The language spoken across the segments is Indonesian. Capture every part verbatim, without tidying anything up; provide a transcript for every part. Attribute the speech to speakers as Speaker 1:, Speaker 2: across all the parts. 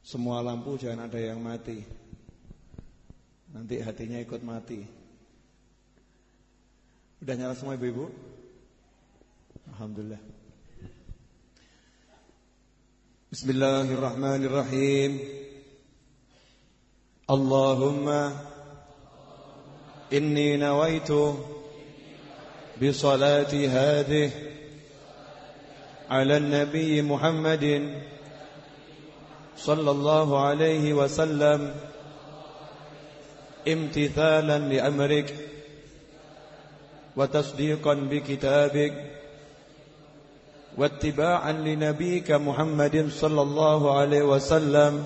Speaker 1: Semua lampu jangan ada yang mati. Nanti hatinya ikut mati. Udah nyala semua ibu-ibu? Alhamdulillah. Bismillahirrahmanirrahim. Allahumma inni nawaitu bisalati hadhihi ala an-nabiy Muhammadin sallallahu alaihi wasallam imtithalan li amrik wa tasdiqan bi kitabik wa ittiba'an li nabiyyika Muhammadin sallallahu alaihi wasallam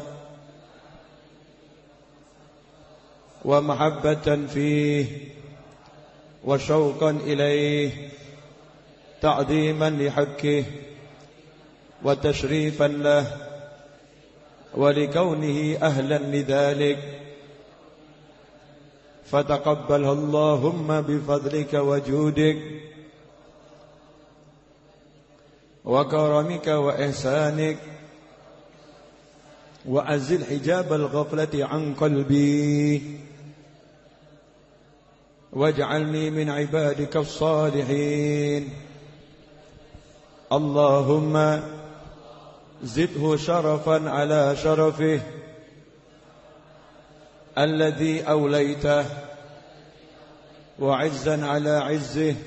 Speaker 1: wa mahabbatan fihi wa syauqan ilaihi ta'dhiman li haqqihi wa tashrifan lahu wa li kaunihi ahlan lidhalik fataqabbalhu Allahumma bi fadlika wa judik wa karamika wa ihsanik wa azil hijab al-ghaflati an qalbi waj'alni min ibadika as-salihin. Allahumma zidhu sharafan ala sharafih alladhi awlaytah wa 'izzan ala 'izzih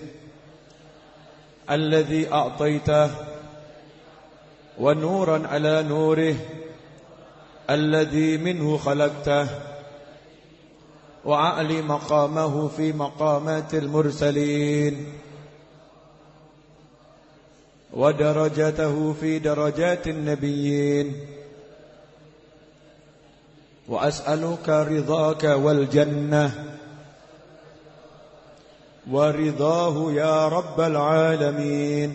Speaker 1: alladhi a'taytah wa nuran ala nurih alladhi minhu khalaqtah وأعلي مقامه في مقامات المرسلين ودرجته في درجات النبيين وأسألك رضاك والجنة ورضاه يا رب العالمين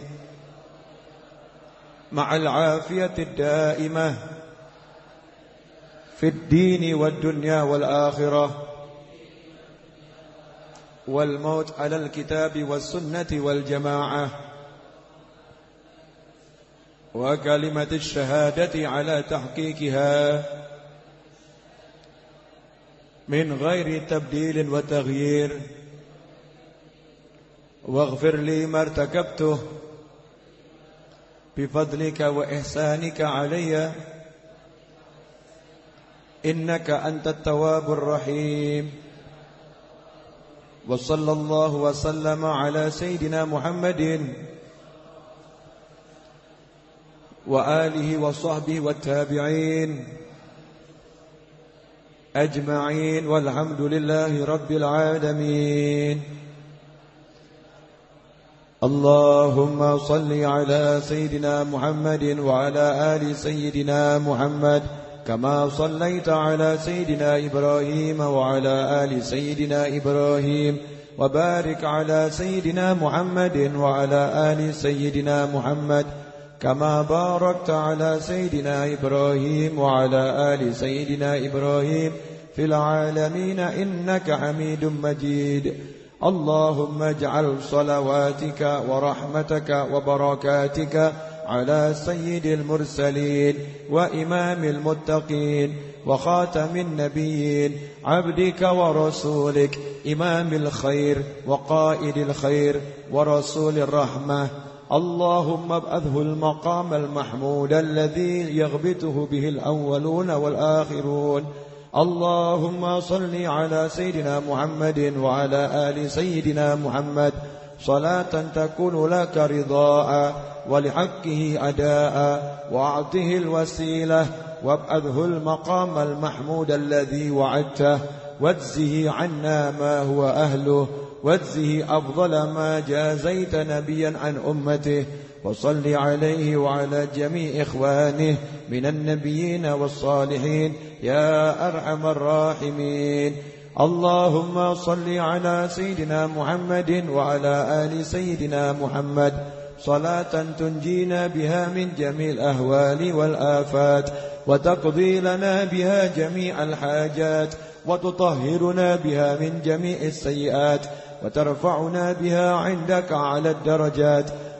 Speaker 1: مع العافية الدائمة في الدين والدنيا والآخرة والموت على الكتاب والسنة والجماعة وكلمة الشهادة على تحقيقها من غير تبديل وتغيير واغفر لي ما ارتكبته بفضلك وإحسانك علي إنك أنت التواب الرحيم. وصلى الله وسلم على سيدنا محمد وآله وصحبه والتابعين أجمعين والحمد لله رب العالمين. اللهم صل على سيدنا محمد وعلى آل سيدنا محمد كما صليت على سيدنا إبراهيم وعلى آل سيدنا إبراهيم وبارك على سيدنا محمد وعلى آل سيدنا محمد كما باركت على سيدنا إبراهيم وعلى آل سيدنا إبراهيم في العالمين إنك حميد مجيد. اللهم اجعل صلواتك ورحمتك وبركاتك على سيد المرسلين وإمام المتقين وخاتم النبيين عبدك ورسولك إمام الخير وقائد الخير ورسول الرحمة. اللهم ابعثه المقام المحمود الذي يغبطه به الأولون والآخرون. اللهم صل على سيدنا محمد وعلى آل سيدنا محمد صلاة تكون لك رضاء ولحقه أداء وأعطه الوسيلة وابعثه المقام المحمود الذي وعدته واجزه عنا ما هو أهله واجزه أفضل ما جازيت نبيا عن أمته وصل عليه وعلى جميع إخوانه من النبيين والصالحين يا أرحم الراحمين. اللهم صل على سيدنا محمد وعلى آل سيدنا محمد صلاة تنجينا بها من جميع الأهوال والآفات وتقضي لنا بها جميع الحاجات وتطهرنا بها من جميع السيئات وترفعنا بها عندك على الدرجات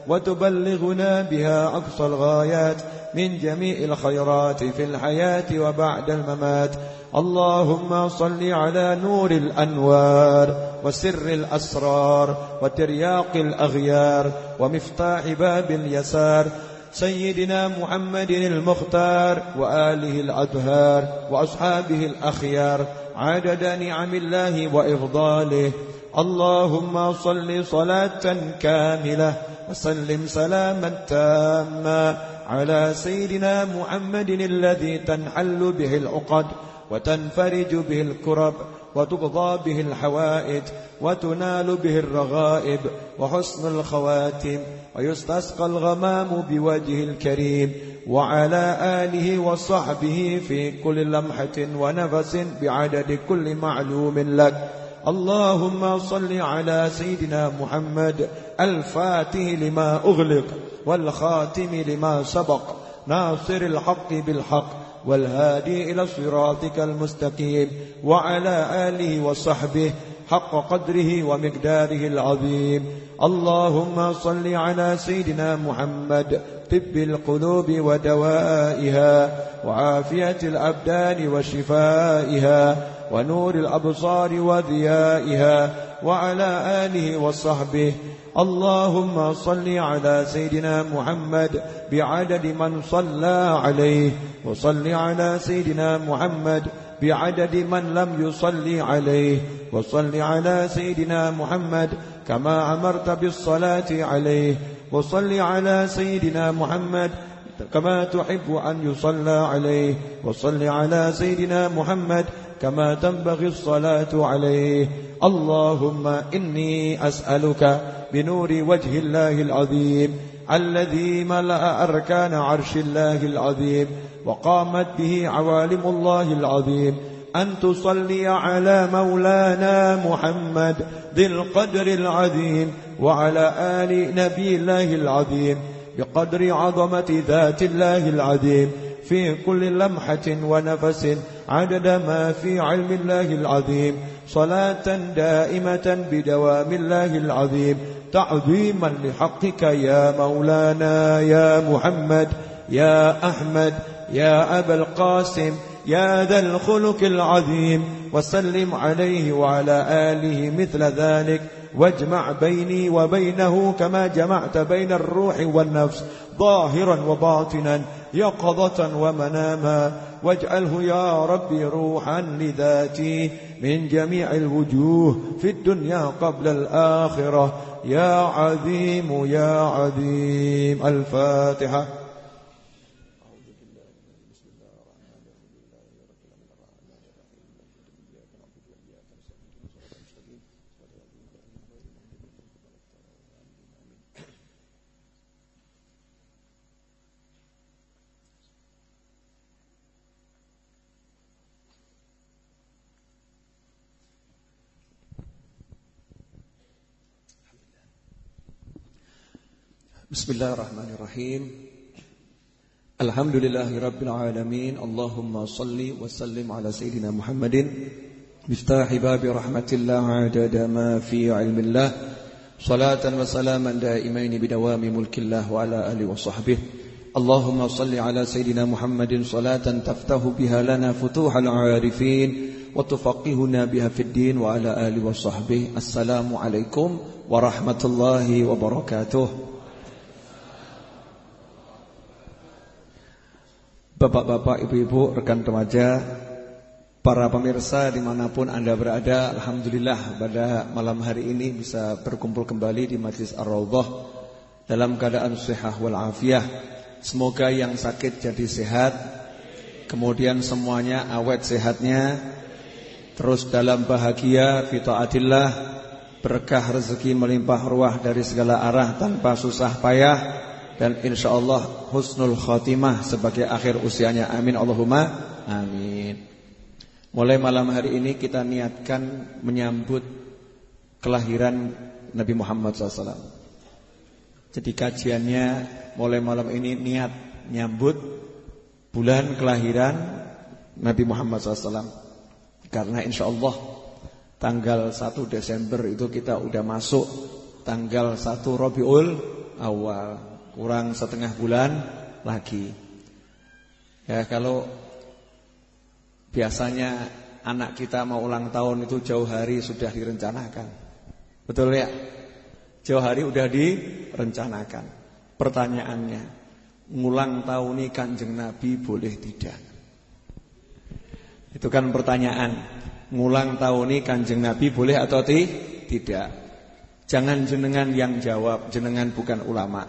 Speaker 1: وتبلغنا بها أقصى الغايات من جميع الخيرات في الحياة وبعد الممات. اللهم صل على نور الأنوار وسر الأسرار وترياق الأغيار ومفتاح باب اليسار سيدنا محمد المختار وآله الأطهار وأصحابه الأخيار عدد نعم الله وإفضاله. اللهم صل صلاة كاملة وسلم سلاما تاما على سيدنا محمد الذي تنحل به العقد وتنفرج به الكرب وتقضى به الحوائج وتنال به الرغائب وحسن الخواتم ويستسقى الغمام بوجه الكريم وعلى آله وصحبه في كل لمحة ونفس بعدد كل معلوم لك. اللهم صل على سيدنا محمد الفاتح لما أغلق والخاتم لما سبق ناصر الحق بالحق والهادي إلى صراطك المستقيم وعلى آله وصحبه حق قدره ومقداره العظيم. اللهم صل على سيدنا محمد طب القلوب ودوائها وعافية الأبدان وشفائها ونور الأبصار وضيائها وعلى آله وصحبه. اللهم صل على سيدنا محمد بعدد من صلى عليه وصل على سيدنا محمد بعدد من لم يصلي عليه وصل على سيدنا محمد كما أمرت بالصلاة عليه وصل على سيدنا محمد كما تحب أن يصلى عليه وصل على سيدنا محمد كما تنبغي الصلاة عليه. اللهم إني أسألك بنور وجه الله العظيم الذي ملأ أركان عرش الله العظيم وقامت به عوالم الله العظيم أن تصلي على مولانا محمد ذي القدر العظيم وعلى آل نبي الله العظيم بقدر عظمة ذات الله العظيم في كل لمحة ونفس عدد ما في علم الله العظيم صلاة دائمة بدوام الله العظيم تعظيما لحقك يا مولانا يا محمد يا أحمد يا أبا القاسم يا ذا الخلق العظيم وسلم عليه وعلى آله مثل ذلك واجمع بيني وبينه كما جمعت بين الروح والنفس ظاهرا وباطنا يقظة ومناما واجعله يا ربي روحا لذاتي من جميع الوجوه في الدنيا قبل الآخرة يا عظيم يا عظيم. الفاتحة. Bismillahirrahmanirrahim. Alhamdulillahirabbil alamin. Allahumma salli wa sallim ala sayyidina Muhammadin miftahi babi rahmatillah adada ma fi ilmillah salatan wa salaman daimaini bidawami mulkillah wa ala alihi wa sahbihi. Allahumma salli ala sayyidina Muhammadin salatan taftahu biha lana futuhal arifin wa tufaqihuna biha fid din wa ala alihi wa sahbihi. Assalamu alaikum warahmatullahi wabarakatuh. Bapak-bapak, ibu-ibu, rekan remaja, para pemirsa dimanapun Anda berada, alhamdulillah pada malam hari ini bisa berkumpul kembali di Majlis Ar-Raudhah dalam keadaan sihah wal afiyah. Semoga yang sakit jadi sehat, kemudian semuanya awet sehatnya, terus dalam bahagia fi taatillah, berkah rezeki melimpah ruah dari segala arah tanpa susah payah, dan insyaallah husnul khatimah sebagai akhir usianya. Amin Allahumma amin. Mulai malam hari ini kita niatkan menyambut kelahiran Nabi Muhammad shallallahu alaihi wasallam. Jadi kajiannya mulai malam ini niat nyambut bulan kelahiran Nabi Muhammad shallallahu alaihi wasallam. Karena insyaallah tanggal satu Desember itu kita udah masuk tanggal satu Rabiul Awal, kurang setengah bulan lagi. Ya, kalau biasanya anak kita mau ulang tahun itu jauh hari sudah direncanakan. Betul ya? Jauh hari sudah direncanakan. Pertanyaannya, ngulang tahun Kanjeng Nabi boleh tidak? Itu kan pertanyaan. Ngulang tahun Kanjeng Nabi boleh atau ti? tidak? Jangan jenengan yang jawab, jenengan bukan ulama.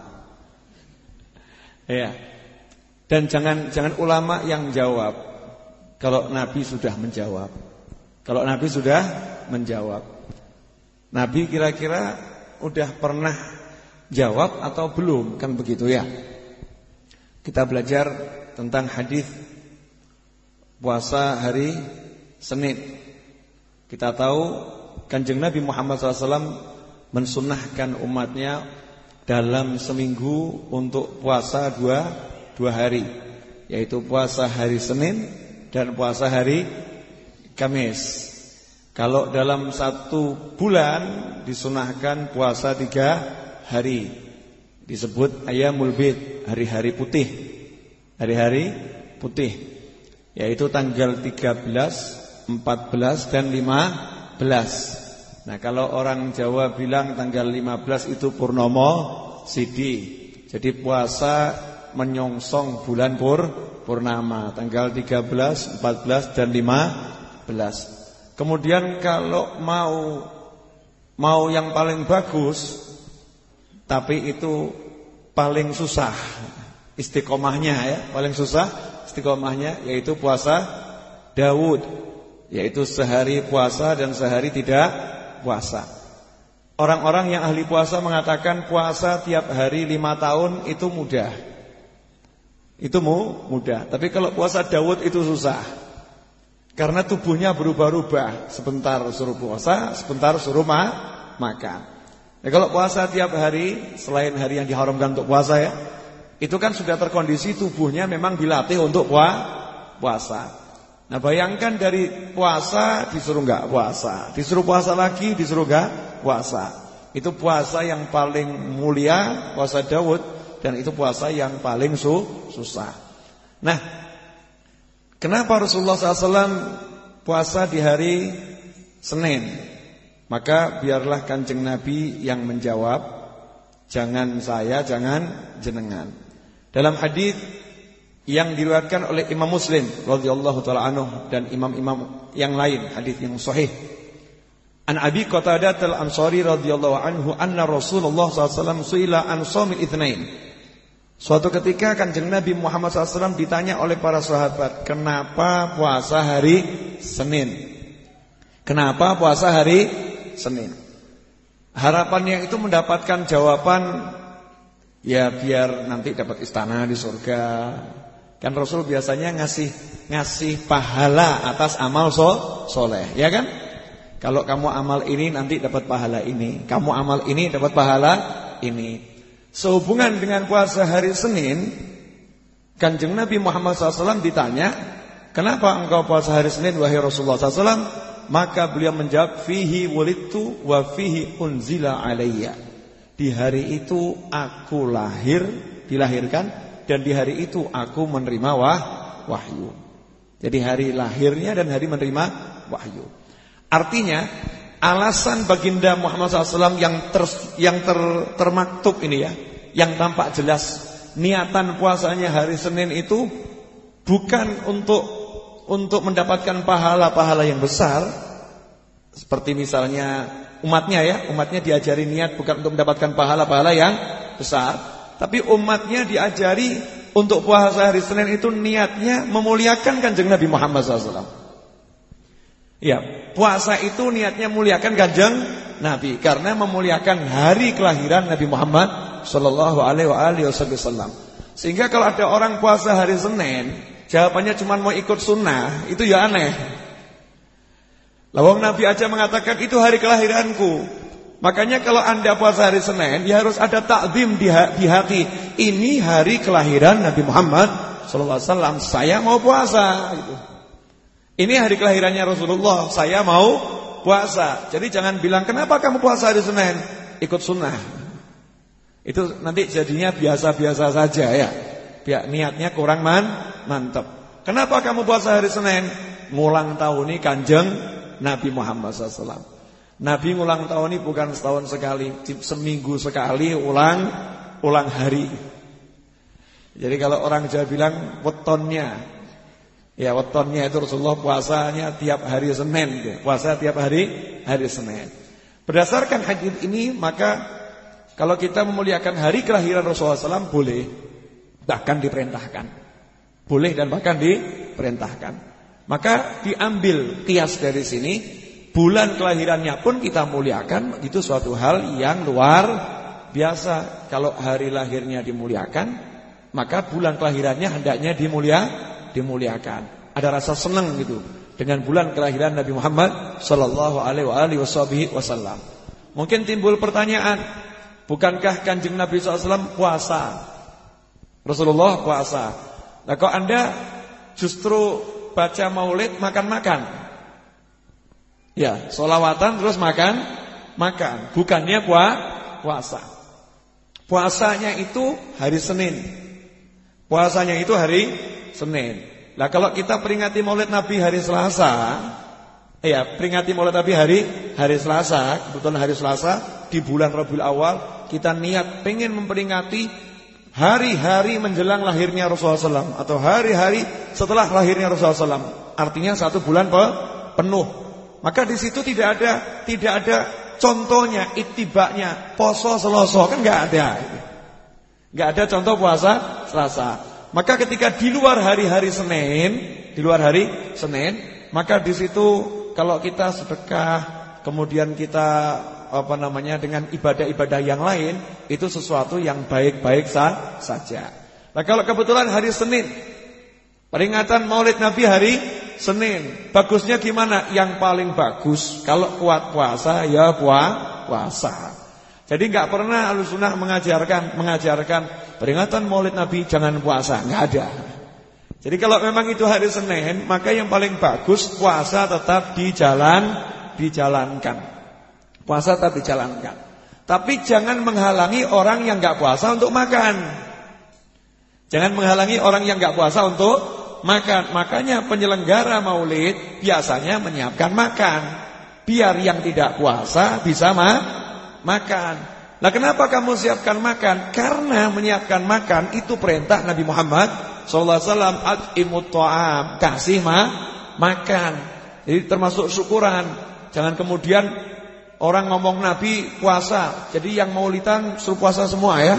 Speaker 1: Ya. Dan jangan jangan ulama yang jawab kalau Nabi sudah menjawab. Kalau Nabi sudah menjawab. Nabi kira-kira udah pernah jawab atau belum? Kan begitu ya. Kita belajar tentang hadis puasa hari Senin. Kita tahu Kanjeng Nabi Muhammad shallallahu alaihi wasallam mensunahkan umatnya dalam seminggu untuk puasa dua, dua hari, yaitu puasa hari Senin dan puasa hari Kamis. Kalau dalam satu bulan disunahkan puasa tiga hari, disebut Ayyamul Bid, hari-hari putih. Hari-hari putih, yaitu tanggal tiga belas, empat belas dan lima belas. Nah, kalau orang Jawa bilang tanggal lima belas itu Purnomo Sidi. Jadi puasa menyongsong bulan pur purnama, tanggal tiga belas, empat belas dan lima belas. Kemudian kalau mau mau yang paling bagus, tapi itu paling susah istiqomahnya ya, paling susah istiqomahnya yaitu puasa Daud, yaitu sehari puasa dan sehari tidak puasa. Orang-orang yang ahli puasa mengatakan puasa tiap hari lima tahun itu mudah. Itu mu, mudah. Tapi kalau puasa Daud itu susah. Karena tubuhnya berubah-ubah. Sebentar suruh puasa, sebentar suruh ma makan. Ya, kalau puasa tiap hari, selain hari yang diharamkan untuk puasa ya, itu kan sudah terkondisi tubuhnya memang dilatih untuk puasa. Nah, bayangkan dari puasa disuruh enggak puasa, disuruh puasa lagi, disuruh enggak puasa. Itu puasa yang paling mulia, puasa Daud, dan itu puasa yang paling su susah. Nah, kenapa Rasulullah shallallahu alaihi wasallam puasa di hari Senin? Maka biarlah Kanjeng Nabi yang menjawab, jangan saya, jangan jenengan. Dalam hadis yang diriwayatkan oleh Imam Muslim radhiyallahu taala anhu dan imam-imam yang lain, hadis yang sahih. An Abi Qatadah al-Ansari radhiyallahu anhu anna Rasulullah sallallahu alaihi wasallam suila an shaumil itsnain. Suatu ketika Kanjeng Nabi Muhammad sallallahu alaihi wasallam ditanya oleh para sahabat, "Kenapa puasa hari Senin?" Kenapa puasa hari Senin? Harapannya itu mendapatkan jawaban, ya biar nanti dapat istana di surga. Kan Rasul biasanya ngasih ngasih pahala atas amal so, soleh, ya kan? Kalau kamu amal ini nanti dapat pahala ini, kamu amal ini dapat pahala ini. Sehubungan dengan puasa hari Senin, Kanjeng Nabi Muhammad shallallahu alaihi wasallam ditanya, "Kenapa engkau puasa hari Senin wahai Rasulullah shallallahu alaihi wasallam?" Maka beliau menjawab, "Fihi wulidtu wa fihi unzila alayya." Di hari itu aku lahir, dilahirkan, dan di hari itu aku menerima wah, wahyu. Jadi hari lahirnya dan hari menerima wahyu. Artinya alasan baginda Muhammad shallallahu alaihi wasallam yang ter, yang ter, termaktub ini ya, yang tampak jelas, niatan puasanya hari Senin itu bukan untuk untuk mendapatkan pahala-pahala yang besar, seperti misalnya umatnya ya, umatnya diajari niat bukan untuk mendapatkan pahala-pahala yang besar. Tapi umatnya diajari untuk puasa hari Senin itu niatnya memuliakan Kanjeng Nabi Muhammad shallallahu alaihi wasallam. Ya, puasa itu niatnya memuliakan Kanjeng Nabi karena memuliakan hari kelahiran Nabi Muhammad sallallahu alaihi wasallam. Sehingga kalau ada orang puasa hari Senin, jawabannya cuma mau ikut sunnah, itu ya aneh. Lawang Nabi aja mengatakan itu hari kelahiranku. Makanya kalau anda puasa hari Senin, ya harus ada takzim di hati. Ini hari kelahiran Nabi Muhammad sallallahu alaihi wasallam. Saya mau puasa. Gitu. Ini hari kelahirannya Rasulullah. Saya mau puasa. Jadi jangan bilang kenapa kamu puasa hari Senin? Ikut sunnah. Itu nanti jadinya biasa-biasa saja ya. Biar niatnya kurang man, mantap. Kenapa kamu puasa hari Senin? Ngulang tahun ini Kanjeng Nabi Muhammad shallallahu alaihi wasallam. Nabi ngulang tahun ini bukan setahun sekali, seminggu sekali ulang ulang hari. Jadi kalau orang Jawa bilang wetonnya, ya wetonnya itu Rasulullah puasanya tiap hari Senin, puasa tiap hari hari Senin. Berdasarkan hadis ini maka kalau kita memuliakan hari kelahiran Rasulullah shallallahu alaihi wasallam boleh, bahkan diperintahkan. Boleh dan bahkan diperintahkan. Maka diambil kias dari sini, bulan kelahirannya pun kita muliakan, itu suatu hal yang luar biasa. Kalau hari lahirnya dimuliakan, maka bulan kelahirannya hendaknya dimulia, dimuliakan. Ada rasa senang gitu dengan bulan kelahiran Nabi Muhammad sallallahu alaihi wasallam. Mungkin timbul pertanyaan, bukankah Kanjeng Nabi shallallahu alaihi wasallam puasa? Rasulullah puasa. Nah kok Anda justru baca maulid makan-makan? Ya, sholawatan terus makan, makan. Bukannya puasa. Puasanya itu hari Senin. Puasanya itu hari Senin. Nah kalau kita peringati maulid Nabi hari Selasa, ya peringati maulid Nabi hari hari Selasa, kebetulan hari Selasa di bulan Rabiul Awal, kita niat pengen memperingati hari-hari menjelang lahirnya Rasulullah shallallahu alaihi wasallam atau hari-hari setelah lahirnya Rasulullah shallallahu alaihi wasallam. Artinya satu bulan penuh. Maka di situ tidak ada tidak ada contohnya, ittibanya, poso Selasa, kan enggak ada. Enggak ada contoh puasa Selasa. Maka ketika di luar hari-hari Senin, di luar hari Senin, maka di situ kalau kita sedekah, kemudian kita apa namanya dengan ibadah-ibadah yang lain, itu sesuatu yang baik-baik sah, saja. Nah kalau kebetulan hari Senin, peringatan Maulid Nabi hari Senin, bagusnya gimana? Yang paling bagus kalau kuat puasa ya puasa. Jadi nggak pernah Ahlussunnah mengajarkan mengajarkan peringatan Maulid Nabi jangan puasa, nggak ada. Jadi kalau memang itu hari Senin, maka yang paling bagus puasa tetap dijalan dijalankan. Puasa tetap dijalankan. Tapi jangan menghalangi orang yang enggak puasa untuk makan. Jangan menghalangi orang yang enggak puasa untuk makan. Makanya penyelenggara maulid biasanya menyiapkan makan, biar yang tidak puasa bisa ma makan. Nah kenapa kamu siapkan makan? Karena menyiapkan makan itu perintah Nabi Muhammad shallallahu alaihi wasallam, at'imut ta'am, kasih ma makan. Jadi termasuk syukuran. Jangan kemudian orang ngomong Nabi puasa, jadi yang maulidan suruh puasa semua ya.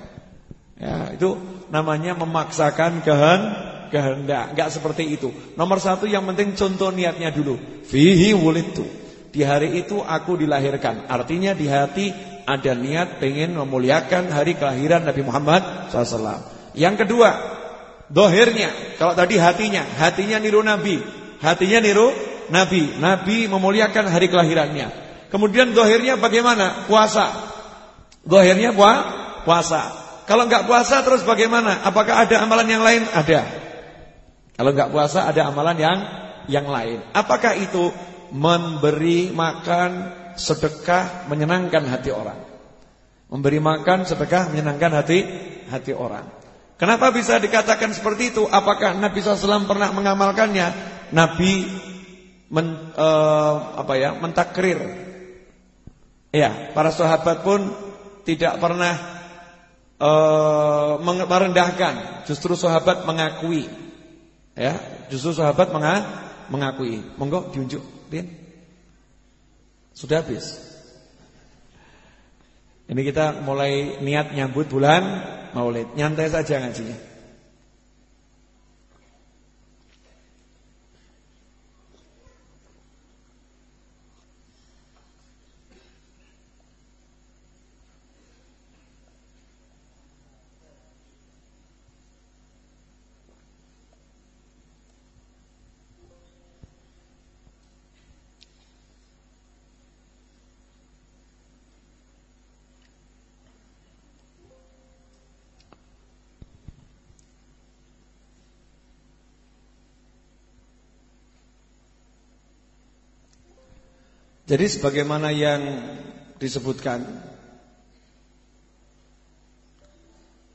Speaker 1: Ya, itu namanya memaksakan kehendak. Enggak seperti itu. Nomor satu yang penting contoh niatnya dulu. Fihi wulidtu. Di hari itu aku dilahirkan. Artinya di hati ada niat pengen memuliakan hari kelahiran Nabi Muhammad shallallahu alaihi wasallam. Yang kedua, dohirnya. Kalau tadi hatinya, hatinya niru Nabi, hatinya niru Nabi. Nabi memuliakan hari kelahirannya. Kemudian dohirnya bagaimana? Puasa. Dohirnya puasa. Kalau enggak puasa terus bagaimana? Apakah ada amalan yang lain? Ada. Kalau enggak puasa ada amalan yang yang lain. Apakah itu? Memberi makan, sedekah, menyenangkan hati orang. Memberi makan, sedekah, menyenangkan hati hati orang. Kenapa bisa dikatakan seperti itu? Apakah Nabi shallallahu alaihi wasallam pernah mengamalkannya? Nabi men, uh, apa ya, mentakrir. Ya, para sahabat pun tidak pernah uh, merendahkan. Justru sahabat mengakui. Ya, justru sahabat menga mengakui. Monggo diunjuk, Din. Sudah habis. Ini kita mulai niat nyambut bulan Maulid. Nyantai saja ngajinya. Jadi sebagaimana yang disebutkan,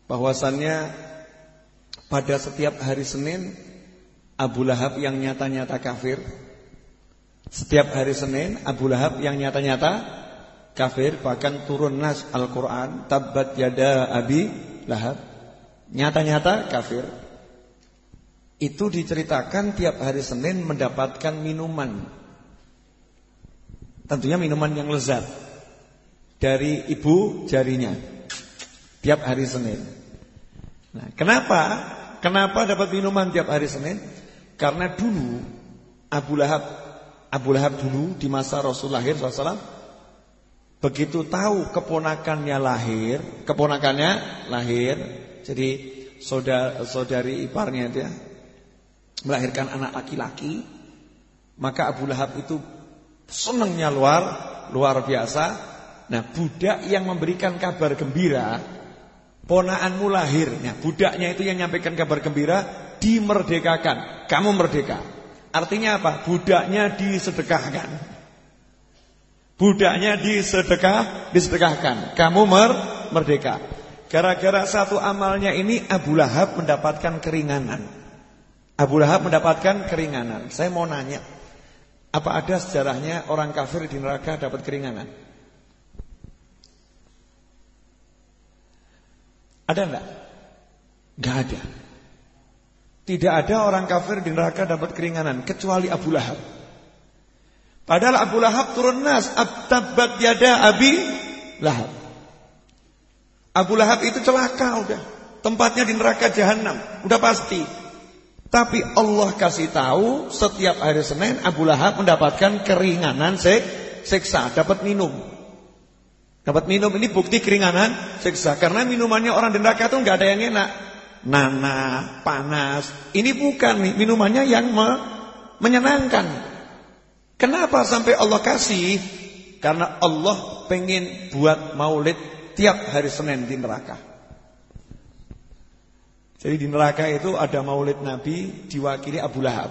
Speaker 1: bahwasannya pada setiap hari Senin Abu Lahab yang nyata-nyata kafir. Setiap hari Senin Abu Lahab yang nyata-nyata kafir, bahkan turun nas Al-Qur'an, tabbat yada Abi Lahab, nyata-nyata kafir. Itu diceritakan tiap hari Senin mendapatkan minuman, tentunya minuman yang lezat, dari ibu jarinya tiap hari Senin. Nah, kenapa? Kenapa dapat minuman tiap hari Senin? Karena dulu Abu Lahab Abu Lahab dulu di masa Rasul lahir shallallahu alaihi wasallam, begitu tahu keponakannya lahir, keponakannya lahir, jadi saudara saudari iparnya dia melahirkan anak laki-laki, maka Abu Lahab itu senangnya luar luar biasa. Nah, budak yang memberikan kabar gembira, ponakanmu lahir. Nah, budaknya itu yang menyampaikan kabar gembira, dimerdekakan. Kamu merdeka. Artinya apa? Budaknya disedekahkan. Budaknya disedekah, disedekahkan. Kamu mer merdeka. Gara-gara satu amalnya ini Abu Lahab mendapatkan keringanan. Abu Lahab mendapatkan keringanan. Saya mau nanya, apa ada sejarahnya orang kafir di neraka dapat keringanan? Ada enggak? Enggak ada. Tidak ada orang kafir di neraka dapat keringanan kecuali Abu Lahab. Padahal Abu Lahab turun nas, tabbat yada Abi Lahab. Abu Lahab itu celaka udah. Tempatnya di neraka jahanam, udah pasti. Tapi Allah kasih tahu setiap hari Senin Abu Lahab mendapatkan keringanan siksa, dapat minum. Dapat minum, ini bukti keringanan siksa. Karena minumannya orang di neraka itu enggak ada yang enak. Nanah, panas. Ini bukan nih minumannya yang me menyenangkan. Kenapa sampai Allah kasih? Karena Allah pengen buat maulid tiap hari Senin di neraka. Jadi di neraka itu ada maulid Nabi diwakili Abu Lahab.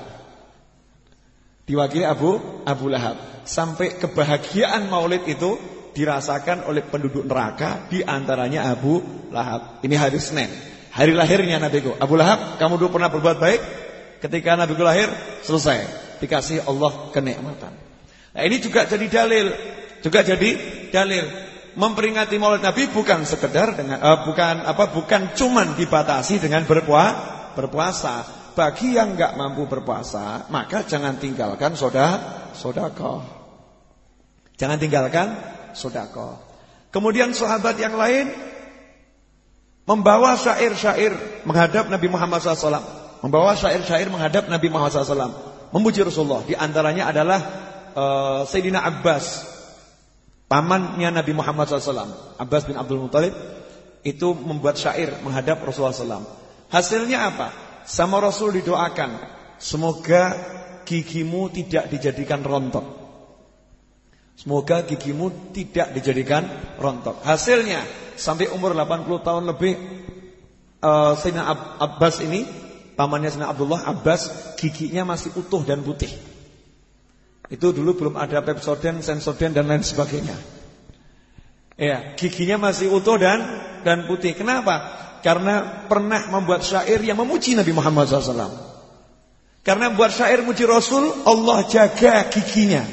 Speaker 1: Diwakili Abu Abu Lahab. Sampai kebahagiaan maulid itu dirasakan oleh penduduk neraka, di antaranya Abu Lahab. Ini hari Senin, hari lahirnya Nabiku. Abu Lahab, kamu dulu pernah berbuat baik? Ketika Nabiku lahir, selesai, dikasih Allah kenikmatan. Nah, ini juga jadi dalil, juga jadi dalil memperingati Maulid Nabi bukan sekedar dengan uh, bukan apa bukan cuman dibatasi dengan berpuasa, berpuasa. Bagi yang enggak mampu berpuasa, maka jangan tinggalkan soda, sedekah. Jangan tinggalkan sedekah. Kemudian sahabat yang lain membawa syair-syair menghadap Nabi Muhammad shallallahu alaihi wasallam. Membawa syair-syair menghadap Nabi Muhammad shallallahu alaihi wasallam, memuji Rasulullah. Di antaranya adalah uh, Sayyidina Abbas, pamannya Nabi Muhammad shallallahu alaihi wasallam, Abbas bin Abdul Muttalib, itu membuat syair menghadap Rasulullah shallallahu alaihi wasallam. Hasilnya apa? Sama Rasul didoakan, semoga gigimu tidak dijadikan rontok. Semoga gigimu tidak dijadikan rontok. Hasilnya sampai umur delapan puluh tahun lebih, uh, Sayyidina Abbas ini, pamannya Sayyidina Abdullah Abbas, giginya masih utuh dan putih. Itu dulu belum ada Pepsodent, Sensodyne dan lain sebagainya. Ya, giginya masih utuh dan dan putih. Kenapa? Karena pernah membuat syair yang memuji Nabi Muhammad shallallahu alaihi wasallam. Karena buat syair muji Rasul, Allah jaga giginya.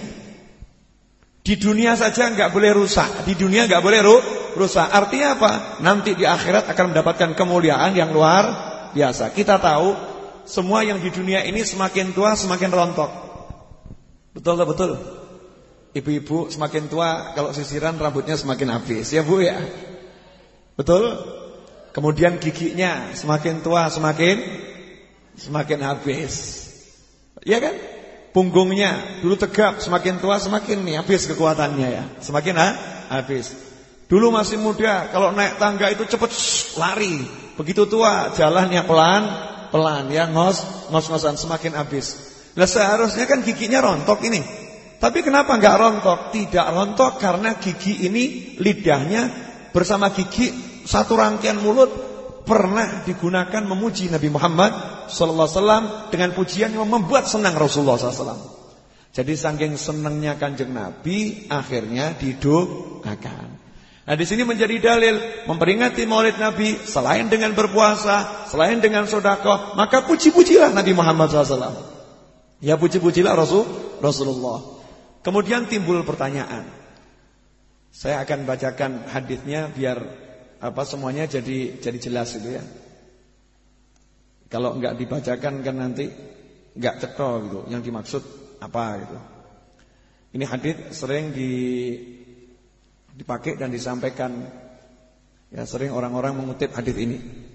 Speaker 1: Di dunia saja enggak boleh rusak. Di dunia enggak boleh ru rusak. Artinya apa? Nanti di akhirat akan mendapatkan kemuliaan yang luar biasa. Kita tahu semua yang di dunia ini semakin tua semakin rontok. Betul tak betul? Ibu-ibu semakin tua kalau sisiran rambutnya semakin habis. Ya Bu ya? Betul? Kemudian giginya semakin tua semakin semakin habis. Ya kan? Punggungnya dulu tegap, semakin tua semakin nih habis kekuatannya ya. Semakin ha? habis. Dulu masih muda, kalau naik tangga itu cepat lari. Begitu tua jalannya pelan-pelan ya, ngos ngos-ngosan, semakin habis. Nah, seharusnya kan giginya rontok ini. Tapi kenapa enggak rontok? Tidak rontok karena gigi ini, lidahnya bersama gigi satu rangkaian mulut pernah digunakan memuji Nabi Muhammad sallallahu alaihi wasallam dengan pujian yang membuat senang Rasulullah sallallahu alaihi wasallam. Jadi saking senangnya Kanjeng Nabi, akhirnya didoakan. Nah di sini menjadi dalil memperingati Maulid Nabi selain dengan berpuasa, selain dengan sedekah, maka puji-pujilah Nabi Muhammad shallallahu alaihi wasallam. Ya puji-pujilah Rasul Rasulullah. Kemudian timbul pertanyaan. Saya akan bacakan hadisnya biar apa semuanya jadi jadi jelas gitu ya. Kalau enggak dibacakan kan nanti enggak cetha gitu. Yang dimaksud apa gitu. Ini hadis sering di dipakai dan disampaikan. Ya, sering orang-orang mengutip hadis ini.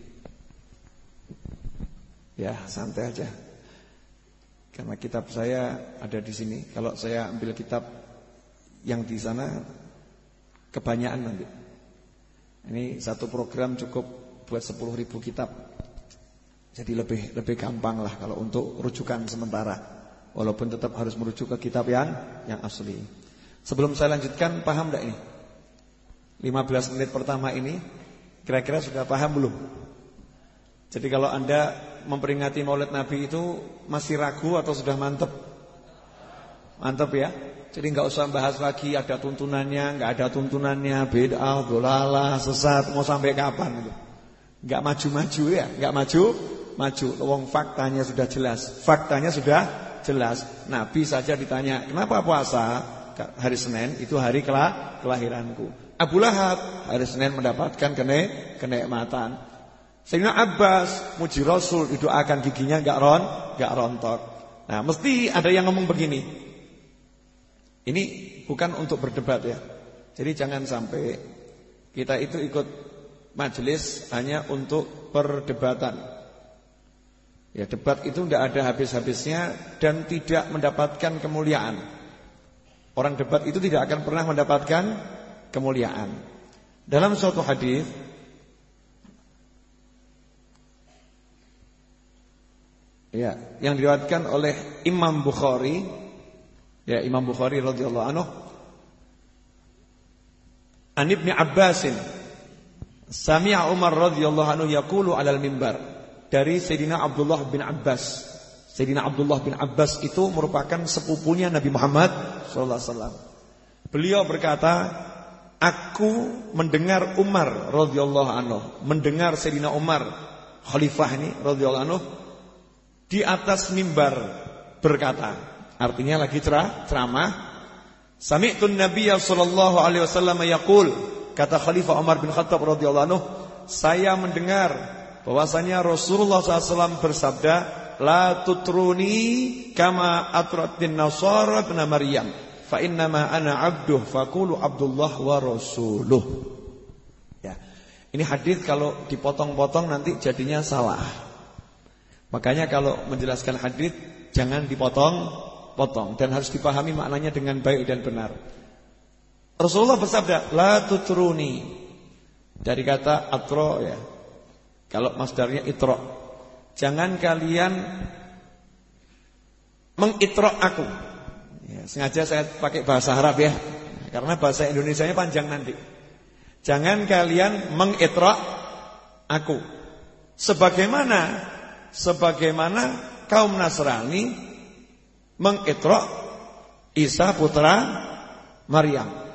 Speaker 1: Ya, santai aja. Karena kitab saya ada di sini. Kalau saya ambil kitab yang di sana kebanyakan nanti. Ini satu program cukup buat sepuluh ribu kitab. Jadi lebih lebih gampang lah kalau untuk rujukan sementara. Walaupun tetap harus merujuk ke kitab yang yang asli. Sebelum saya lanjutkan, paham enggak ini? lima belas menit pertama ini kira-kira sudah paham belum? Jadi kalau Anda memperingati Maulid Nabi itu masih ragu atau sudah mantep? Mantep ya? Jadi enggak usah bahas lagi ada tuntunannya, enggak ada tuntunannya, bid'ah, dhalalah, sesat, mau sampai kapan itu? Enggak maju-maju ya, enggak maju, maju. Wong faktanya sudah jelas. Faktanya sudah jelas. Nabi saja ditanya, "Kenapa puasa?" Hari Senin itu hari kelah, kelahiranku. Abu Lahab hari Senin mendapatkan kene, kenikmatan. Sayyidina Abbas muji Rasul, didoakan giginya enggak ron, enggak rontok. Nah, mesti ada yang ngomong begini. Ini bukan untuk berdebat ya. Jadi jangan sampai kita itu ikut majelis hanya untuk perdebatan. Ya, debat itu tidak ada habis-habisnya dan tidak mendapatkan kemuliaan. Orang debat itu tidak akan pernah mendapatkan kemuliaan. Dalam suatu hadis ya, yang diriwayatkan oleh Imam Bukhari, ya Imam Bukhari radhiyallahu anhu, An Ibnu Abbasin sami'a Umar radhiyallahu anhu yaqulu 'alal mimbar, dari Sayyidina Abdullah bin Abbas. Sayyidina Abdullah bin Abbas itu merupakan sepupunya Nabi Muhammad sallallahu alaihi wasallam. Beliau berkata, aku mendengar Umar radhiyallahu anhu, mendengar Sayyidina Umar khalifah ini radhiyallahu anhu di atas mimbar berkata, artinya lagi cerah, ceramah, sami'tun nabiyya sallallahu alaihi wasallam yaqul, kata Khalifah Umar bin Khattab radhiyallahu anhu, saya mendengar bahwasanya Rasulullah sallallahu alaihi wasallam bersabda, la tutruni kama atratin nasara ibn Maryam, fa innama ana abduh faqulu Abdullah wa rasuluh. Ya. Ini hadis kalau dipotong-potong nanti jadinya salah. Makanya kalau menjelaskan hadis jangan dipotong-potong dan harus dipahami maknanya dengan baik dan benar. Rasulullah bersabda, la tutruni, dari kata atro ya. Kalau masdarnya itro, jangan kalian mengitro aku. Ya, sengaja saya pakai bahasa Arab ya, karena bahasa Indonesianya panjang nanti. Jangan kalian mengitro aku, sebagaimana sebagaimana kaum Nasrani mengitro Isa putra Maryam.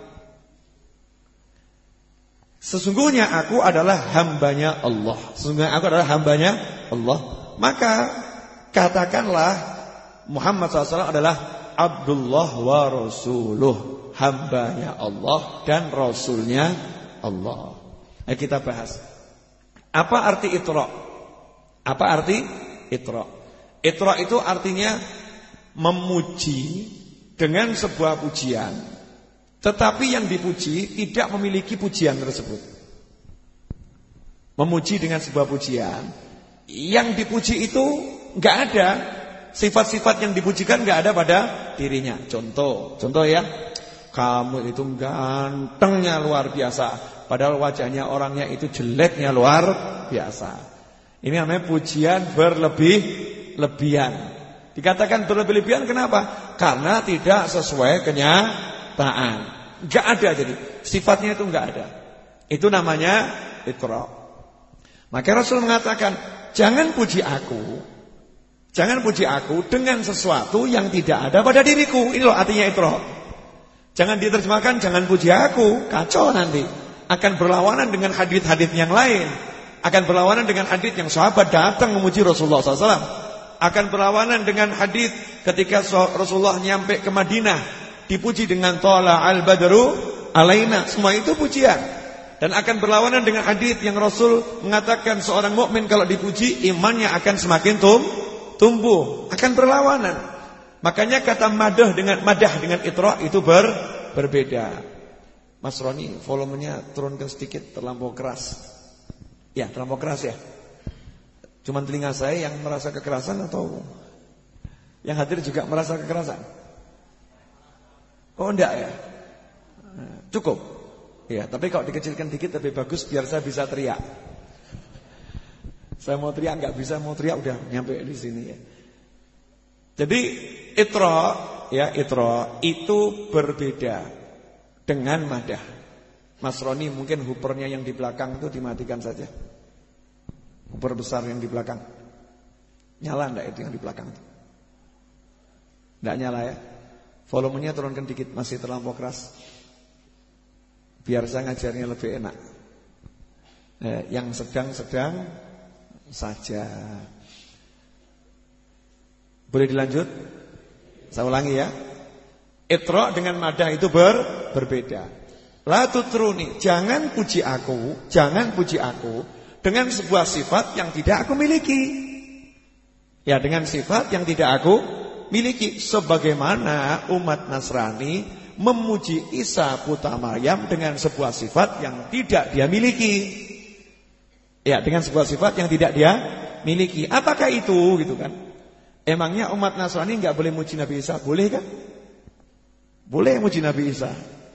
Speaker 1: Sesungguhnya aku adalah hambanya Allah. Sesungguhnya aku adalah hambanya Allah. Maka katakanlah Muhammad shallallahu alaihi wasallam adalah Abdullah wa Rasuluh, hambanya Allah dan Rasulnya Allah. Nah, kita bahas apa arti itra. Apa arti itra? Itra itu artinya memuji dengan sebuah pujian, tetapi yang dipuji tidak memiliki pujian tersebut. Memuji dengan sebuah pujian, yang dipuji itu enggak ada, sifat-sifat yang dipujikan enggak ada pada dirinya. Contoh, contoh ya, kamu itu gantengnya luar biasa, padahal wajahnya orangnya itu jeleknya luar biasa. Ini namanya pujian berlebih-lebihan. Dikatakan berlebih-lebihan kenapa? Karena tidak sesuai kenyataan. Enggak ada, jadi sifatnya itu enggak ada. Itu namanya itra. Maka Rasul mengatakan, jangan puji aku, jangan puji aku dengan sesuatu yang tidak ada pada diriku. Ini loh artinya itra. Jangan diterjemahkan jangan puji aku, kacau nanti. akan berlawanan dengan hadits-hadits yang lain, akan berlawanan dengan hadits yang sahabat datang memuji Rasulullah sallallahu alaihi wasallam, akan berlawanan dengan hadits ketika Rasulullah nyampe ke Madinah dipuji dengan thala al-badru alaina, semua itu pujian. Dan akan berlawanan dengan hadits yang Rasul mengatakan seorang mukmin kalau dipuji imannya akan semakin tum, tumbuh, akan berlawanan. Makanya kata madah dengan madah dengan itra itu ber, berbeda. Mas Roni, volumenya turunkan sedikit, terlampau keras. Ya, terlampau keras ya. Cuman telinga saya yang merasa kekerasan atau yang hadir juga merasa kekerasan? Oh enggak ya. Cukup. Ya, tapi kalau dikecilkan dikit lebih bagus biar saya bisa teriak. Saya mau teriak nggak bisa, mau teriak udah nyampe di sini ya. Jadi itra ya, itra itu berbeda dengan madah. Mas Roni mungkin hupernya yang di belakang itu dimatikan saja. Huper besar yang di belakang. Nyala enggak itu yang di belakang itu? Enggak nyala ya. Volumenya turunkan dikit, masih terlampau keras. Biar saya ngajarnya lebih enak. eh, Yang sedang-sedang saja. Boleh dilanjut? Saya ulangi ya. Itra dengan madah itu ber, berbeda. La tutruni, jangan puji aku, jangan puji aku dengan sebuah sifat yang tidak aku miliki. Ya, dengan sifat yang tidak aku miliki. Sebagaimana umat Nasrani memuji Isa putra Maryam dengan sebuah sifat yang tidak dia miliki. Ya, dengan sebuah sifat yang tidak dia miliki. Apakah itu gitu kan? Emangnya umat Nasrani enggak boleh muji Nabi Isa? Boleh kan? Boleh muji Nabi Isa.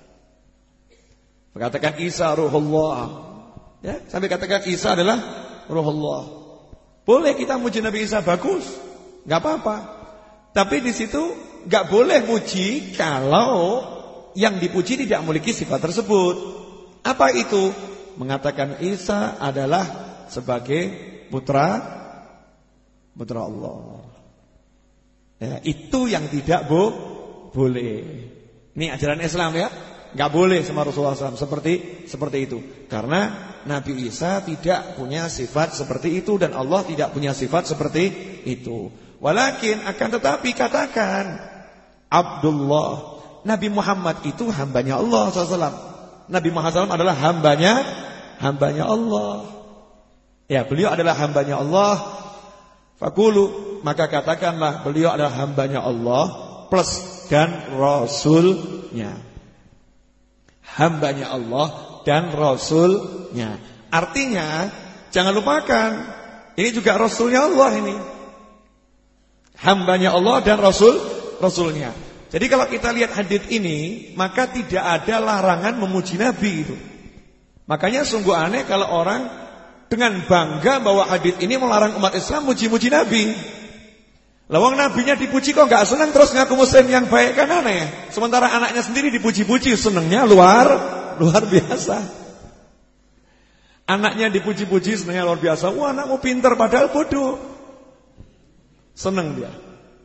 Speaker 1: Katakan Isa ruhullah. Ya, sampai katakan Isa adalah ruhullah. Boleh kita muji Nabi Isa, bagus. Enggak apa-apa. Tapi di situ enggak boleh muji kalau yang dipuji tidak memiliki sifat tersebut. Apa itu? Mengatakan Isa adalah sebagai putra putra Allah. Ya, itu yang tidak bo boleh. Ini ajaran Islam ya. Enggak boleh sama Rasulullah shallallahu alaihi wasallam seperti seperti itu. Karena Nabi Isa tidak punya sifat seperti itu dan Allah tidak punya sifat seperti itu. Walakin akan tetapi katakan Abdullah, Nabi Muhammad itu hambanya Allah shallallahu alaihi wasallam. Nabi Muhammad shallallahu alaihi wasallam adalah hambanya hambanya Allah. Ya, beliau adalah hambanya Allah. Fakulu, maka katakanlah beliau adalah hambanya Allah plus dan Rasulnya. Hambanya Allah dan Rasulnya. Artinya jangan lupakan, ini juga Rasulnya Allah ini. Hambanya Allah dan Rasul Rasulnya. Jadi kalau kita lihat hadits ini, maka tidak ada larangan memuji Nabi itu. Makanya sungguh aneh kalau orang dengan bangga bahwa hadits ini melarang umat Islam muji-muji Nabi. Lawang nabinya dipuji kok enggak senang terus ngaku muslim yang baik, kan aneh. Sementara anaknya sendiri dipuji-puji, senangnya luar luar biasa. Anaknya dipuji-puji, senangnya luar biasa. Wah, anakmu pintar padahal bodoh. Senang dia.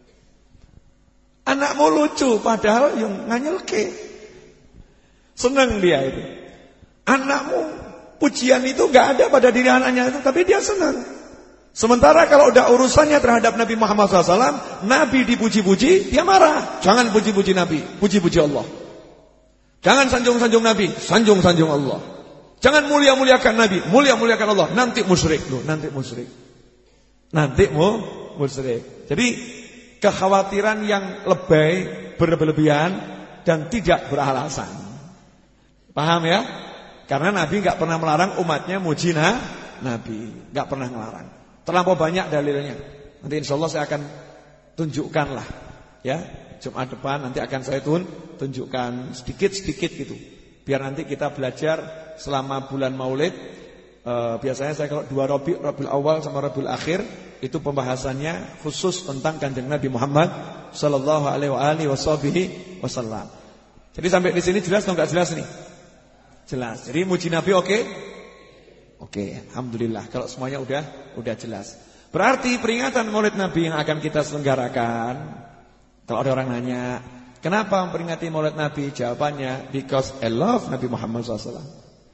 Speaker 1: Anakmu lucu padahal yang nganyelke. Senang dia itu. Anakmu, pujian itu enggak ada pada diri anaknya itu, tapi dia senang. Sementara kalau udah urusannya terhadap Nabi Muhammad shallallahu alaihi wasallam, Nabi dipuji-puji, dia marah. Jangan puji-puji Nabi, puji-puji Allah. Jangan sanjung-sanjung Nabi, sanjung-sanjung Allah. Jangan mulia-muliakan Nabi, mulia-muliakan Allah. Nanti musyrik loh, nanti musyrik. Nanti mu musyrik. Jadi kekhawatiran yang lebay, berlebihan dan tidak beralasan. Paham ya? Karena Nabi enggak pernah melarang umatnya muji Nabi, enggak pernah melarang. Terlampau banyak dalilnya. Nanti insyaallah saya akan tunjukkanlah ya. Jumat depan nanti akan saya tun tunjukkan sedikit-sedikit gitu. Biar nanti kita belajar selama bulan Maulid. e, Biasanya saya kalau dua Rabi, Rabiul Awal sama Rabiul Akhir, itu pembahasannya khusus tentang Kanjeng Nabi Muhammad sallallahu alaihi wasallam. Jadi sampai di sini jelas atau enggak jelas nih? Jelas. Jadi muji Nabi oke? Okay? Oke, okay, alhamdulillah kalau semuanya udah udah jelas. Berarti peringatan Maulid Nabi yang akan kita selenggarakan, kalau ada orang nanya, kenapa memperingati Maulid Nabi? Jawabannya, because I love Nabi Muhammad shallallahu alaihi wasallam.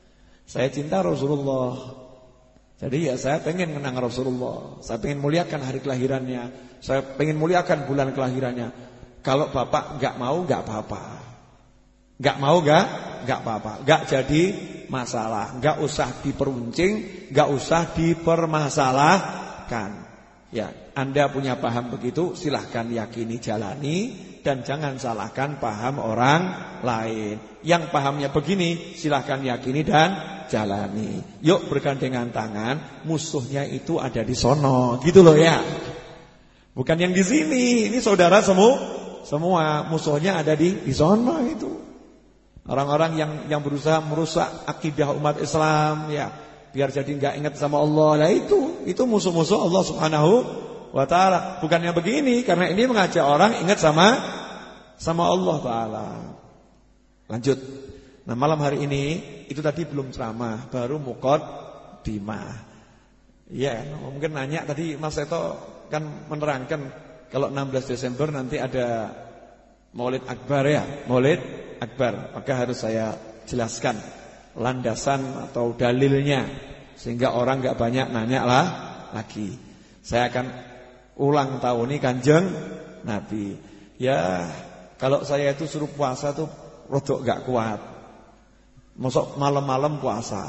Speaker 1: Saya cinta Rasulullah. Jadi ya saya pengen mengenang Rasulullah. Saya pengen muliakan hari kelahirannya. Saya pengen muliakan bulan kelahirannya. Kalau bapak enggak mau, enggak apa-apa. Enggak mau, enggak, enggak apa-apa. Enggak jadi masalah. Enggak usah diperuncing, enggak usah dipermasalahkan. Ya, Anda punya paham begitu, silahkan yakini, jalani, dan jangan salahkan paham orang lain. Yang pahamnya begini, silahkan yakini dan jalani. Yuk bergandengan tangan, musuhnya itu ada di sono, gitu loh ya. Bukan yang di sini. Ini saudara semua, semua musuhnya ada di di sono itu. Orang-orang yang yang berusaha merusak akidah umat Islam, ya, biar jadi enggak ingat sama Allah. Lah itu, itu musuh-musuh Allah Subhanahu wa taala. Bukannya begini, karena ini mengajak orang ingat sama sama Allah taala. Lanjut. Nah, malam hari ini itu tadi belum ceramah, baru muqaddimah. Ya, mungkin nanya tadi Mas Seto kan menerangkan kalau enam belas Desember nanti ada Maulid Akbar ya, Maulid Akbar. Maka harus saya jelaskan landasan atau dalilnya sehingga orang enggak banyak nanya lah lagi. Saya akan ulang tahun ini Kanjeng Nabi. Ya, kalau saya itu suruh puasa tuh rodok enggak kuat. Mosok malam-malam puasa.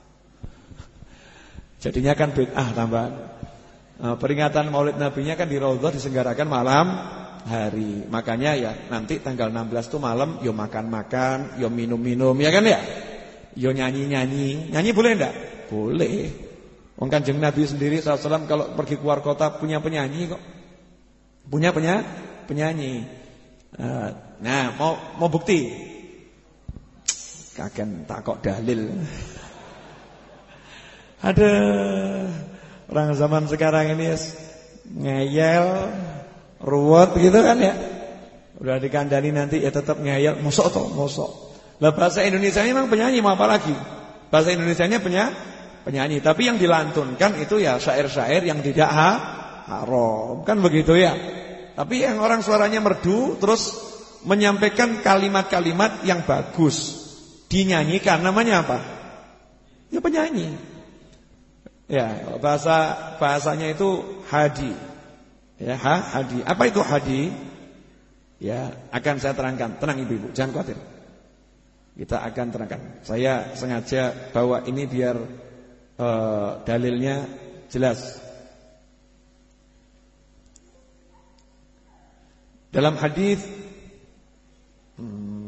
Speaker 1: Jadinya kan bid'ah tambahan. Nah, peringatan Maulid Nabinya kan di Raudhah diselenggarakan malam hari. Makanya ya nanti tanggal enam belas tuh malam yo makan-makan, yo minum-minum, ya kan ya? Yo nyanyi-nyanyi. Nyanyi boleh enggak? Boleh. Wong Kanjeng Nabi sendiri sallallahu alaihi wasallam kalau pergi keluar kota punya penyanyi kok. Punya punya penyanyi. Nah, mau mau bukti. Kagen tak kok dalil. Ada orang zaman sekarang ini ngeyel, ruwet gitu kan ya. Udah dikandani nanti ya tetap ngeyel, mosok toh, mosok. Lah bahasa Indonesianya memang penyanyi mau apa lagi? Bahasa Indonesianya penya, penyanyi, tapi yang dilantunkan itu ya syair-syair yang tidak ha, haram. Kan begitu ya. Tapi yang orang suaranya merdu terus menyampaikan kalimat-kalimat yang bagus. Dinyanyikan, namanya apa? Ya penyanyi. Ya, bahasa bahasanya itu hadi. Ya, ha, hadi. Apa itu hadi? Ya, akan saya terangkan. Tenang ibu-ibu, jangan khawatir. Kita akan terangkan. Saya sengaja bawa ini biar uh, dalilnya jelas. Dalam hadis hmm,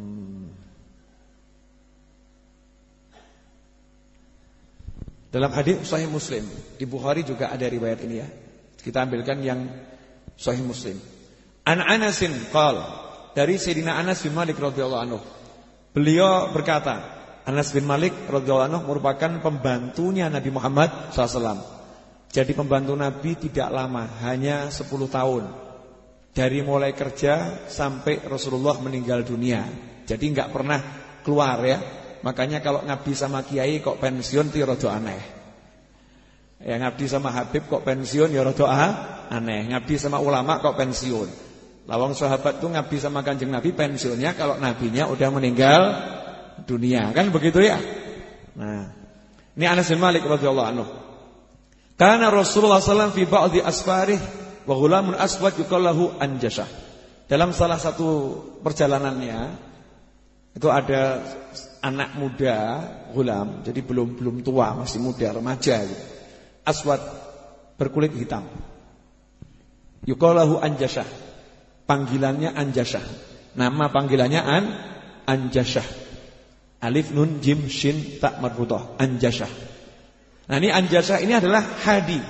Speaker 1: dalam hadis Sahih Muslim, di Bukhari juga ada riwayat ini ya. Kita ambilkan yang Sahih Muslim. An Anasin qala, dari Sayyidina Anas bin Malik radhiyallahu anhu. Beliau berkata, Anas bin Malik radhiyallahu anhu merupakan pembantunya Nabi Muhammad sallallahu alaihi wasallam. Jadi pembantu Nabi tidak lama, hanya sepuluh tahun. Dari mulai kerja sampai Rasulullah meninggal dunia. Jadi enggak pernah keluar ya. Makanya kalau ngabdi sama kiai kok pensiun itu rada aneh. Ya ngabdi sama Habib kok pensiun ya rada aneh. Ngabdi sama ulama kok pensiun. Lawang sahabat tuh ngabdi sama Kanjeng Nabi pensiunnya kalau nabinya udah meninggal dunia. Kan begitu ya? Nah, ini Anas bin Malik radhiyallahu anhu. Kana Rasulullah sallallahu alaihi wasallam fi ba'dhi asfarih wa ghulamun aswad yuqallahu Anjashah. Dalam salah satu perjalanannya itu ada anak muda, gulam, jadi belum belum tua, masih muda, remaja gitu. Aswad, berkulit hitam. Yuqallahu Anjashah. Panggilannya Anjashah. Nama panggilannya An Anjashah. Alif nun jim shin ta marbuthah, Anjashah. Nah, ini Anjashah ini adalah hadi.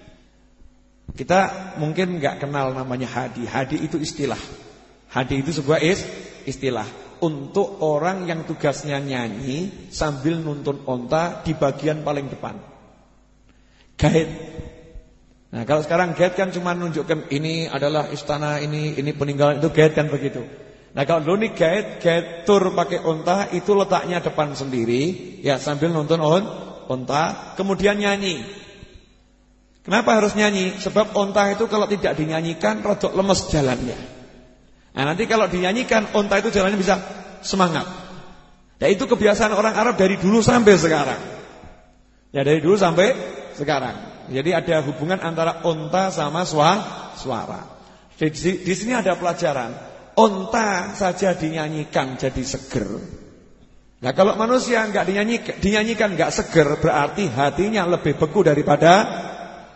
Speaker 1: Kita mungkin enggak kenal namanya hadi. Hadi itu istilah. Hadi itu sebuah is, istilah untuk orang yang tugasnya nyanyi sambil nuntun onta di bagian paling depan. Guide. Nah, kalau sekarang guide kan cuma nunjukkan ini adalah istana ini, ini peninggalan, itu guide kan begitu. Nah, kalau dulu nih guide, guide tour pakai onta itu letaknya depan sendiri, ya sambil nuntun on, onta, kemudian nyanyi. Kenapa harus nyanyi? Sebab onta itu kalau tidak dinyanyikan rodok lemes jalannya. Nah, nanti kalau dinyanyikan onta itu jalannya bisa semangat. Dan itu kebiasaan orang Arab dari dulu sampai sekarang. Ya dari dulu sampai sekarang. Jadi ada hubungan antara unta sama suara. Di, di sini ada pelajaran. Unta saja dinyanyikan jadi seger. Nah kalau manusia nggak dinyanyikan, dinyanyikan nggak seger, berarti hatinya lebih beku daripada.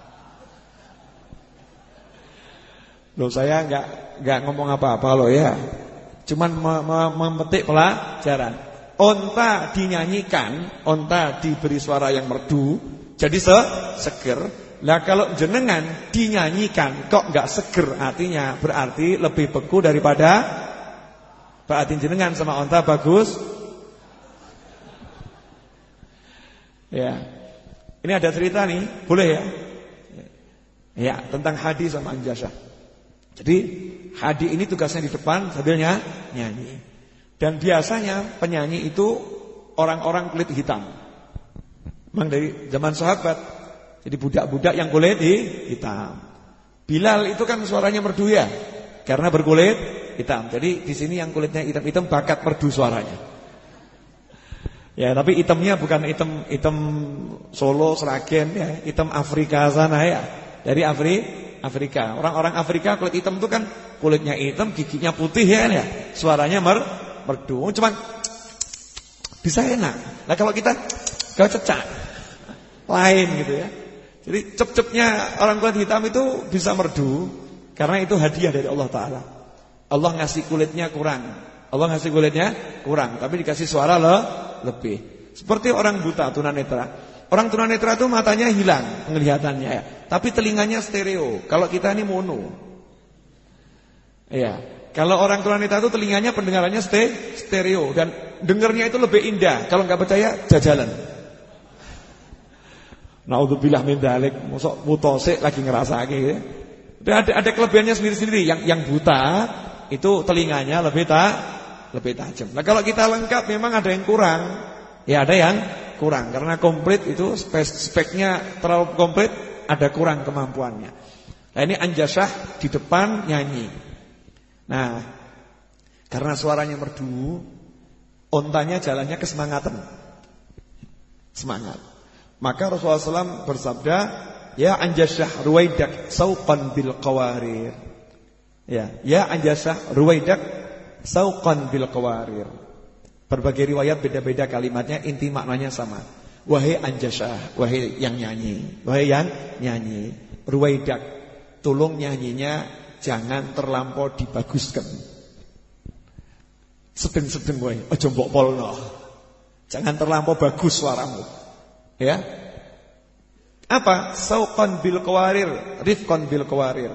Speaker 1: Loh saya nggak nggak ngomong apa-apa loh ya, cuman memetik pelajaran. Onta dinyanyikan, onta diberi suara yang merdu, jadi se seger. Lah kalau jenengan dinyanyikan kok nggak seger, artinya berarti lebih beku daripada. Berarti jenengan sama onta bagus. Ya, ini ada cerita nih, boleh ya? Ya tentang Hadi sama Anjasah. Jadi Hadi ini tugasnya di depan sambil nyanyi. Dan biasanya penyanyi itu orang-orang kulit hitam. Memang dari zaman sahabat. Jadi budak-budak yang kulit hitam. Bilal itu kan suaranya merdu ya, karena berkulit hitam. Jadi di sini yang kulitnya hitam-hitam bakat merdu suaranya. Ya, tapi hitamnya bukan hitam hitam Solo, Sragen ya, hitam Afrika sana ya. Dari Afrika Afrika. Orang-orang Afrika kulit hitam itu kan kulitnya hitam, giginya putih ya, ya. Suaranya mer merdu. Cuman bisa enak. Nah kalau kita kalau cecak lain gitu ya. Jadi cep-cepnya orang kulit hitam itu bisa merdu karena itu hadiah dari Allah Taala. Allah ngasih kulitnya kurang. Allah ngasih kulitnya kurang, tapi dikasih suara loh lebih. Seperti orang buta tunanetra. Orang tunanetra itu matanya hilang penglihatannya ya, tapi telinganya stereo. Kalau kita ini mono. Iya. Kalau orang tunanetra itu telinganya pendengarannya ste stereo dan dengarnya itu lebih indah. Kalau nggak percaya jajalan. Naudzubillah min dzalik, mosok mutosik lagi ngerasake ya. Dan ada ada kelebihannya sendiri-sendiri. Yang yang buta itu telinganya lebih tak lebih tajam. Nah, kalau kita lengkap memang ada yang kurang. Ya ada yang kurang karena komplit itu spek speknya terlalu komplit, ada kurang kemampuannya. Nah ini Anjasah di depan nyanyi. Nah karena suaranya merdu, ontanya jalannya kesemangatan, semangat. Maka Rasulullah shallallahu alaihi wasallam bersabda, ya Anjasah ruwaidak sauqan bil qawarir. Ya, ya Anjasah ruwaidak sauqan bil qawarir. Berbagai riwayat beda-beda kalimatnya, inti maknanya sama. Wahai Anjasah, wahai yang nyanyi, wahai yang nyanyi, ruwaidak, tolong nyanyinya jangan terlampau dibaguskan. Sedeng-sedeng wae, aja mbok polno. Jangan terlampau bagus suaramu. Ya. Apa? Sauqan bil qawarir, rifqan bil qawarir.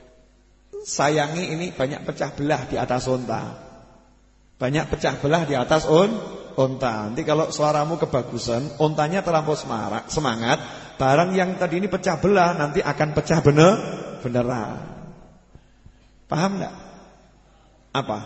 Speaker 1: Sayangi ini banyak pecah belah di atas unta. Banyak pecah belah di atas on, onta. Nanti kalau suaramu kebagusan, ontanya terlampau semarak, semangat, barang yang tadi ini pecah belah nanti akan pecah bener, beneran. Paham enggak? Apa?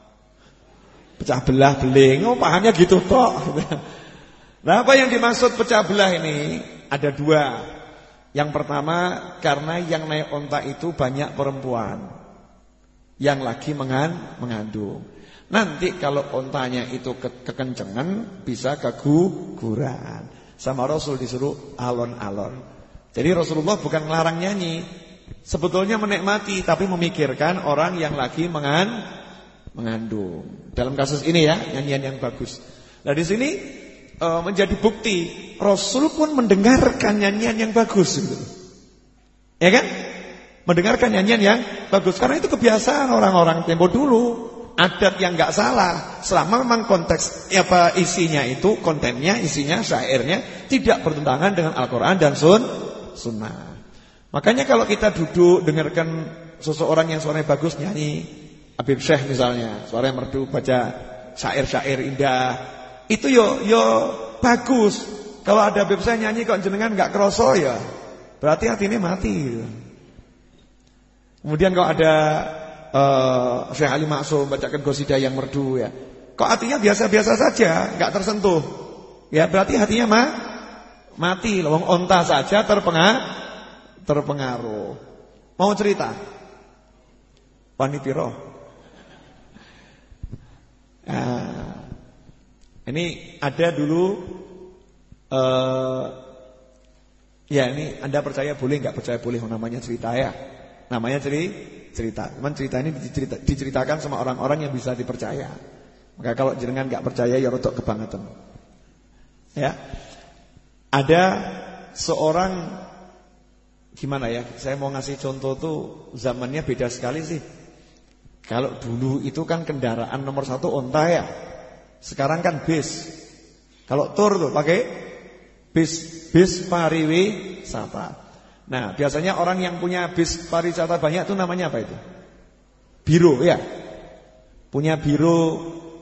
Speaker 1: Pecah belah beling. Oh, pahamnya gitu kok. Nah, apa yang dimaksud pecah belah ini? Ada dua. Yang pertama, karena yang naik onta itu banyak perempuan yang lagi mengan, mengandung. Nanti kalau ontanya itu ke kekencengan bisa keguguran. Sama Rasul disuruh alon-alon. Jadi Rasulullah bukan melarang nyanyi, sebetulnya menikmati, tapi memikirkan orang yang lagi mengan mengandung. Dalam kasus ini ya, nyanyian yang bagus. Nah di sini e, menjadi bukti Rasul pun mendengarkan nyanyian yang bagus gitu. Ya kan? Mendengarkan nyanyian yang bagus karena itu kebiasaan orang-orang tempo dulu. Adat yang enggak salah selama memang konteks apa isinya itu, kontennya, isinya, syairnya tidak bertentangan dengan Al-Qur'an dan sun, sunnah. Makanya kalau kita duduk dengarkan seseorang yang suaranya bagus nyanyi, Habib Syekh misalnya, suaranya merdu baca syair-syair indah, itu yo yo bagus. Kalau ada Habib Syekh nyanyi kok jenengan enggak kroso ya, berarti hatinya mati gitu. Kemudian kalau ada Uh, Syekh Ali Maksum bacakan qasidah yang merdu ya, kok hatinya biasa-biasa saja, enggak tersentuh. Ya berarti hatinya mah mati. Lawang onta saja terpengaruh. Terpengaruh. Mau cerita? Wani piro? Nah, Ini ada dulu uh, ya ini Anda percaya boleh, nggak percaya boleh, namanya cerita ya. Namanya ceri, cerita. Cuman cerita ini dicerita, diceritakan sama orang-orang yang bisa dipercaya. Maka kalau jenengan nggak percaya ya rodok kebangetan. Ya. Ada seorang, gimana ya? Saya mau ngasih contoh tuh zamannya beda sekali sih. Kalau dulu itu kan kendaraan nomor satu onta ya. Sekarang kan bis. Kalau tur tuh pakai bis, bis pariwisata. Nah, biasanya orang yang punya bis pariwisata banyak itu namanya apa itu? Biro ya. Punya biro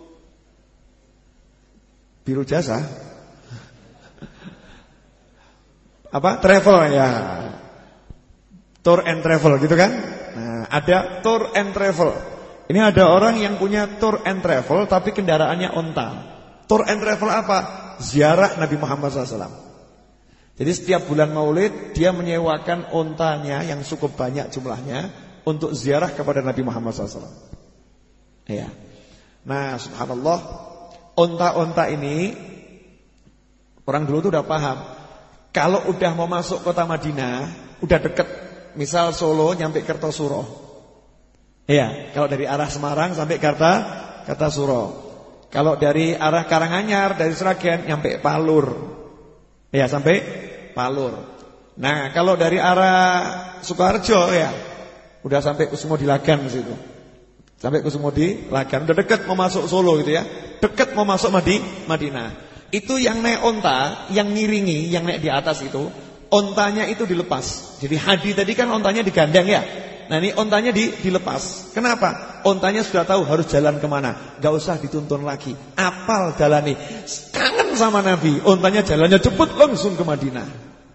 Speaker 1: biro jasa. Apa? Travel ya. Tour and travel gitu kan? Nah, ada tour and travel. Ini ada orang yang punya tour and travel tapi kendaraannya onta. Tour and travel apa? Ziarah Nabi Muhammad shallallahu alaihi wasallam. Jadi setiap bulan Maulid dia menyewakan ontanya yang cukup banyak jumlahnya untuk ziarah kepada Nabi Muhammad shallallahu alaihi wasallam. Ya. Nah, subhanallah, onta-onta ini orang dulu tuh udah paham. Kalau udah mau masuk kota Madinah, udah deket. Misal Solo nyampe Kertosuro. Iya, kalau dari arah Semarang sampai Karta, Kartasuro. Kalau dari arah Karanganyar, dari Sragen nyampe Palur. Iya, sampai Palur. Nah, kalau dari arah Sukoharjo ya, udah sampai Kusumodilagan situ. Sampai Kusumodilagan, udah dekat mau masuk Solo gitu ya. Dekat mau masuk Madi, Madinah. Itu yang naik onta, yang ngiringi, yang naik di atas itu, ontanya itu dilepas. Jadi hadi tadi kan ontanya digandeng ya. Nah ini ontanya di, dilepas. Kenapa? Ontanya sudah tahu harus jalan kemana. Gak usah dituntun lagi. Apal jalan nih. Kangen sama Nabi. Ontanya jalannya cepet langsung ke Madinah.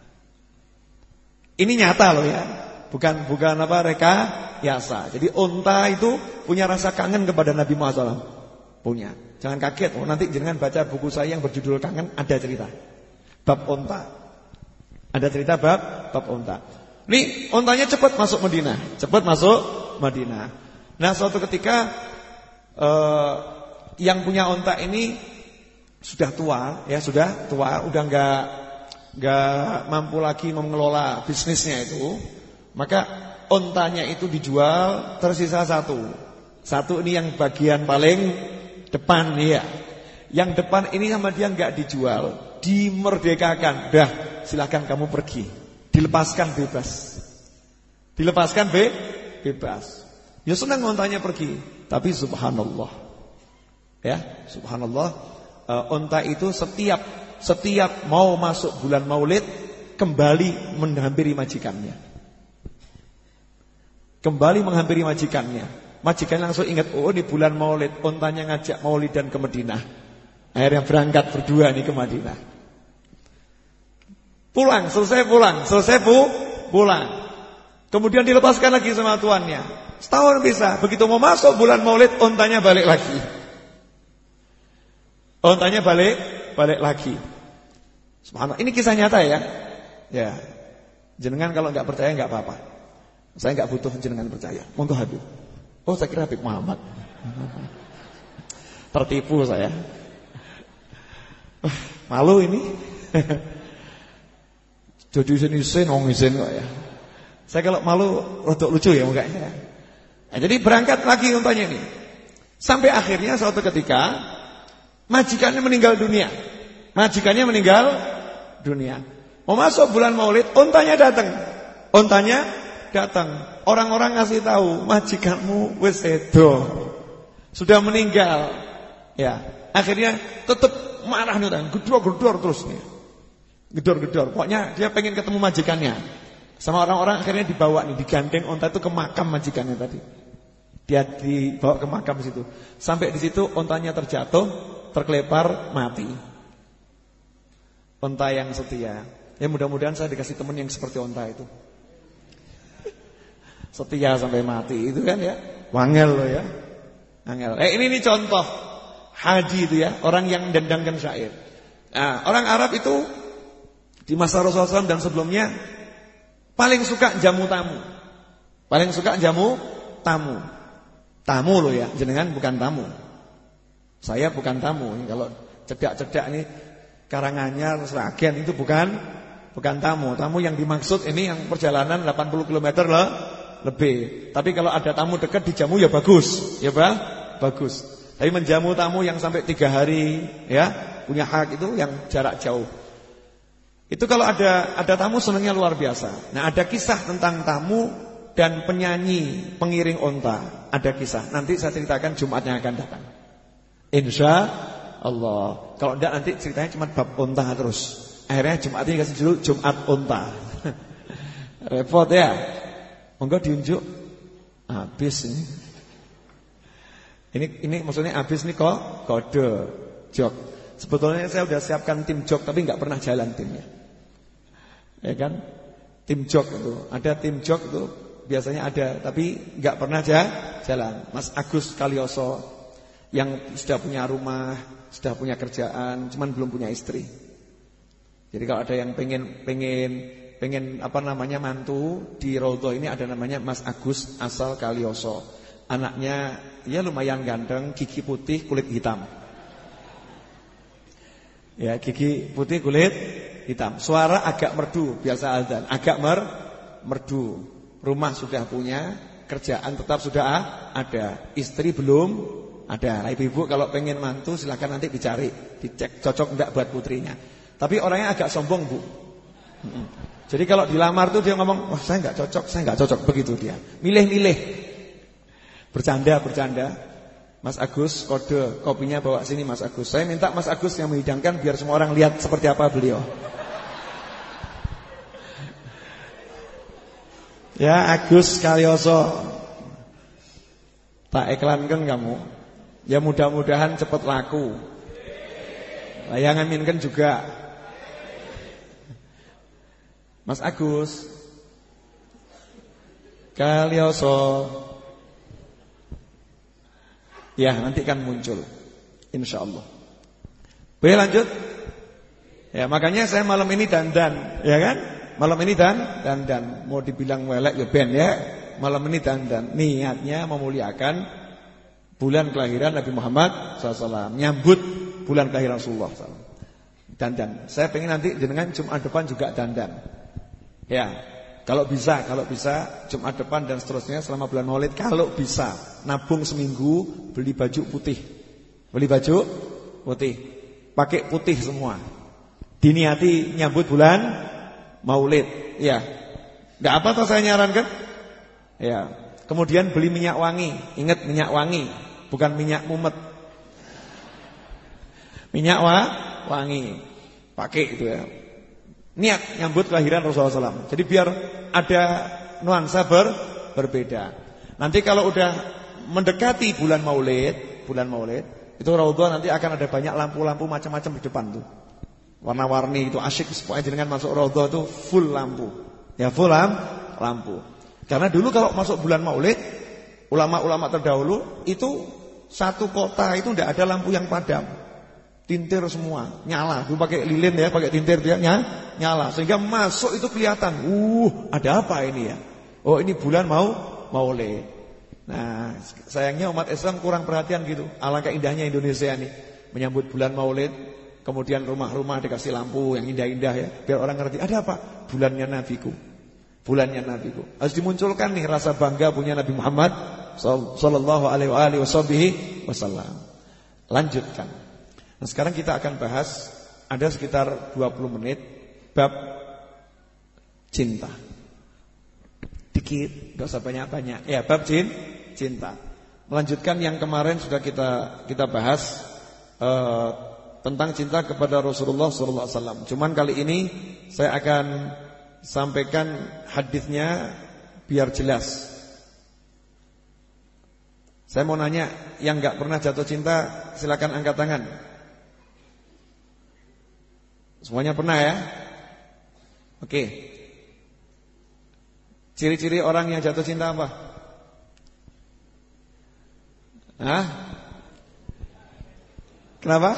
Speaker 1: Ini nyata loh ya. Bukan bukan apa rekayasa. Jadi onta itu punya rasa kangen kepada Nabi Muhammad shallallahu alaihi wasallam. Punya. Jangan kaget. Oh, nanti jangan baca buku saya yang berjudul Kangen. Ada cerita bab onta. Ada cerita bab bab onta. Nih ontanya cepat masuk Madinah, cepat masuk Madinah. Nah suatu ketika eh, yang punya onta ini sudah tua, ya sudah tua, udah nggak nggak mampu lagi mengelola bisnisnya itu, maka ontanya itu dijual, tersisa satu, satu ini yang bagian paling depan nih ya. Yang depan ini sama dia nggak dijual, dimerdekakan, dah silakan kamu pergi. Dilepaskan bebas. Dilepaskan be, bebas. Ya senang ontanya pergi. Tapi subhanallah. Ya, subhanallah. uh, Onta itu setiap Setiap mau masuk bulan Maulid kembali menghampiri majikannya. Kembali menghampiri majikannya. Majikannya langsung ingat, oh di bulan Maulid ontanya ngajak Maulidan ke Madinah. Akhirnya berangkat berdua nih ke Madinah. Pulang, selesai pulang, selesai pu, pulang. Kemudian dilepaskan lagi sama tuannya. Setahun bisa, begitu mau masuk bulan Maulid, ontanya balik lagi. Ontanya balik, balik lagi. Subhanallah, ini kisah nyata ya. Ya, jenengan kalau nggak percaya nggak apa-apa. Saya nggak butuh jenengan percaya. Monggo Habib. Oh, saya kira Habib Muhammad. Tertipu saya. Malu ini. Jadi isin-isin, nongisin kok ya. Saya kalau malu rodok lucu ya mukanya. Nah, jadi berangkat lagi untanya ini. Sampai akhirnya suatu ketika majikannya meninggal dunia. Majikannya meninggal dunia. Mau masuk bulan Maulid, untanya datang. Untanya datang. Orang-orang ngasih tahu, majikanmu wis sedo. Sudah meninggal. Ya, akhirnya tetap marah nih, gedor-gedor terus nih. Gedor-gedor, pokoknya dia pengen ketemu majikannya. Sama orang-orang akhirnya dibawa nih, digandeng onta itu ke makam majikannya tadi. Dia dibawa ke makam situ. Sampai di situ ontanya terjatuh, terkelepar, mati. Onta yang setia. Ya mudah-mudahan saya dikasih teman yang seperti onta itu. Setia sampai mati itu kan ya. Wangel loh ya. Wangel. Eh ini nih contoh hadi itu ya, orang yang mendendangkan syair. Nah, orang Arab itu di masa Rasulullah shallallahu alaihi wasallam dan sebelumnya paling suka jamu tamu. Paling suka jamu tamu. Tamu loh ya, jenengan bukan tamu. Saya bukan tamu. Kalau cedak-cedak ini Karanganyar, Sragen itu bukan bukan tamu. Tamu yang dimaksud ini yang perjalanan delapan puluh kilometer lah lebih. Tapi kalau ada tamu dekat dijamu ya bagus, ya bah, bagus. Tapi menjamu tamu yang sampai tiga hari, ya punya hak itu yang jarak jauh. Itu kalau ada ada tamu senangnya luar biasa. Nah ada kisah tentang tamu dan penyanyi pengiring onta. Ada kisah. Nanti saya ceritakan Jumat yang akan datang. Insya Allah. Kalau tidak nanti ceritanya cuma bab onta terus. Akhirnya Jumat ini kasih judul Jumat onta. Repot ya. Monggo diunjuk. Habis ini. Ini ini maksudnya habis nih kok kode jok. Sebetulnya saya sudah siapkan tim jok tapi nggak pernah jalan timnya. Ya kan? Tim jok itu, ada tim jok itu biasanya ada tapi nggak pernah jalan. Mas Agus Kalioso yang sudah punya rumah, sudah punya kerjaan, cuman belum punya istri. Jadi kalau ada yang pengen pengen pengen apa namanya mantu di Raudhah ini ada namanya Mas Agus asal Kalioso. Anaknya ya lumayan ganteng, gigi putih, kulit hitam. Ya, gigi putih, kulit hitam. Suara agak merdu, biasa azan, agak mer merdu. Rumah sudah punya, kerjaan tetap sudah ada, istri belum ada. Nah, ibu-ibu kalau pengen mantu silakan nanti dicari, dicek cocok enggak buat putrinya. Tapi orangnya agak sombong, Bu. Jadi kalau dilamar tuh dia ngomong, "Wah, saya enggak cocok, saya enggak cocok." Begitu dia. Milih-milih. Bercanda-bercanda. Mas Agus, kode kopinya bawa sini Mas Agus. Saya minta Mas Agus yang menghidangkan biar semua orang lihat seperti apa beliau. Ya, Agus Kalioso. Tak iklankan kamu. Ya mudah-mudahan cepat laku. Yang aminkan juga. Mas Agus Kalioso. Ya nanti kan muncul InsyaAllah. Boleh lanjut? Ya makanya saya malam ini dandan, ya kan? Malam ini dan dandan. Mau dibilang welek ya ben ya. Malam ini dandan. Niatnya memuliakan bulan kelahiran Nabi Muhammad shallallahu alaihi wasallam, nyambut bulan kelahiran Rasulullah shallallahu alaihi wasallam. Dandan. Saya pengen nanti dengan Jumat depan juga dandan. Ya. Kalau bisa, kalau bisa Jumat depan dan seterusnya selama bulan Maulid kalau bisa nabung seminggu beli baju putih. Beli baju putih. Pakai putih semua. Diniati nyambut bulan Maulid. Ya. Enggak apa toh saya nyarankan? Ya. Kemudian beli minyak wangi. Ingat minyak wangi, bukan minyak mumet. Minyak wa, wangi. Pakai itu ya. Niat nyambut kelahiran Rasulullah shallallahu alaihi wasallam. Jadi biar ada nuansa ber, berbeda. Nanti kalau udah mendekati bulan Maulid, bulan Maulid, itu Raudhah nanti akan ada banyak lampu-lampu macam-macam di depan tuh. Warna-warni itu asyik, pokoknya dengan masuk Raudhah itu full lampu. Ya full lampu. Karena dulu kalau masuk bulan Maulid, ulama-ulama terdahulu itu satu kota itu tidak ada lampu yang padam. Tintir semua, nyala. Dulu pakai lilin ya, pakai tintir dia nyala. Sehingga masuk itu kelihatan, uh, ada apa ini ya? Oh, ini bulan mau Maulid. Nah, sayangnya umat Islam kurang perhatian gitu. Alangkah indahnya Indonesia nih menyambut bulan Maulid. Kemudian rumah-rumah dikasih lampu yang indah-indah ya, biar orang ngerti ada apa? Bulannya Nabiku. Bulannya Nabiku. Harus dimunculkan nih rasa bangga punya Nabi Muhammad sallallahu alaihi wasallam. Lanjutkan. Nah sekarang kita akan bahas, ada sekitar dua puluh menit bab cinta. Dikit, gak usah banyak-banyak. Ya, bab jin, cinta. Melanjutkan yang kemarin sudah kita kita bahas uh, tentang cinta kepada Rasulullah sallallahu alaihi wasallam. Cuman kali ini saya akan sampaikan hadisnya biar jelas. Saya mau nanya, yang gak pernah jatuh cinta silakan angkat tangan. Semuanya pernah ya? Oke. Ciri-ciri orang yang jatuh cinta apa? Hah? Kenapa?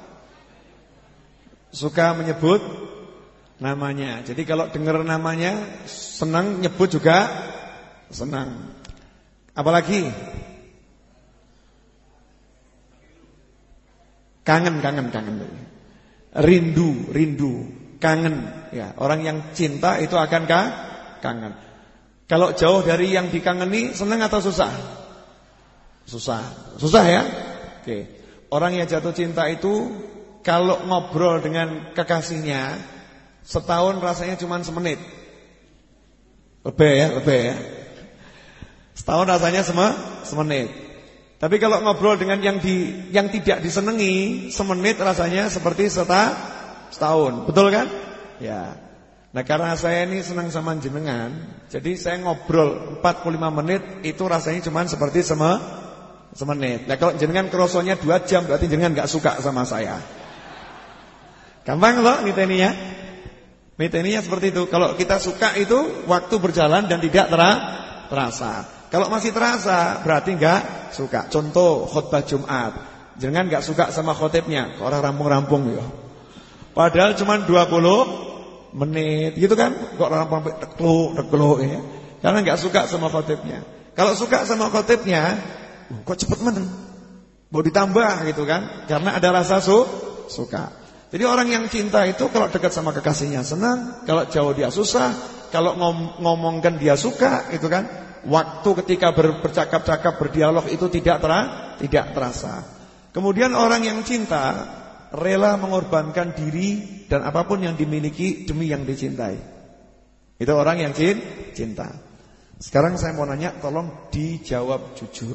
Speaker 1: Suka menyebut namanya. Jadi kalau dengar namanya senang, nyebut juga senang. Apalagi? Kangen, kangen, kangen. Rindu, rindu, kangen. Ya, orang yang cinta itu akan kah? Kangen. Kalau jauh dari yang dikangeni, senang atau susah? Susah. Susah ya? Oke. Orang yang jatuh cinta itu kalau ngobrol dengan kekasihnya setahun rasanya cuma semenit. Lebih ya, lebih ya. Setahun rasanya sema, semenit. Tapi kalau ngobrol dengan yang di yang tidak disenangi, semenit rasanya seperti seta, setahun. Betul kan? Ya. Nah, karena saya ini senang sama jenengan, jadi saya ngobrol empat puluh lima menit itu rasanya cuma seperti sema, semenit. Nah, kalau jenengan krosonya dua jam berarti jenengan enggak suka sama saya. Gampang loh niteninya. Niteninya seperti itu. Kalau kita suka itu waktu berjalan dan tidak terasa. Kalau masih terasa berarti enggak suka. Contoh khutbah Jumat. Jangan enggak suka sama khotibnya, orang rampung-rampung ya. Padahal cuma dua puluh menit gitu kan. Kok orang rampung dekluk, dekluk ya. Karena enggak suka sama khotibnya. Kalau suka sama khotibnya, kok cepet men. Mau ditambah gitu kan. Karena ada rasa su suka. Jadi orang yang cinta itu kalau dekat sama kekasihnya senang, kalau jauh dia susah, kalau ngom ngomongkan dia suka gitu kan. Waktu ketika ber, bercakap-cakap, berdialog itu tidak ter, tidak terasa. Kemudian orang yang cinta rela mengorbankan diri dan apapun yang dimiliki demi yang dicintai. Itu orang yang cinta. Sekarang saya mau nanya, tolong dijawab jujur.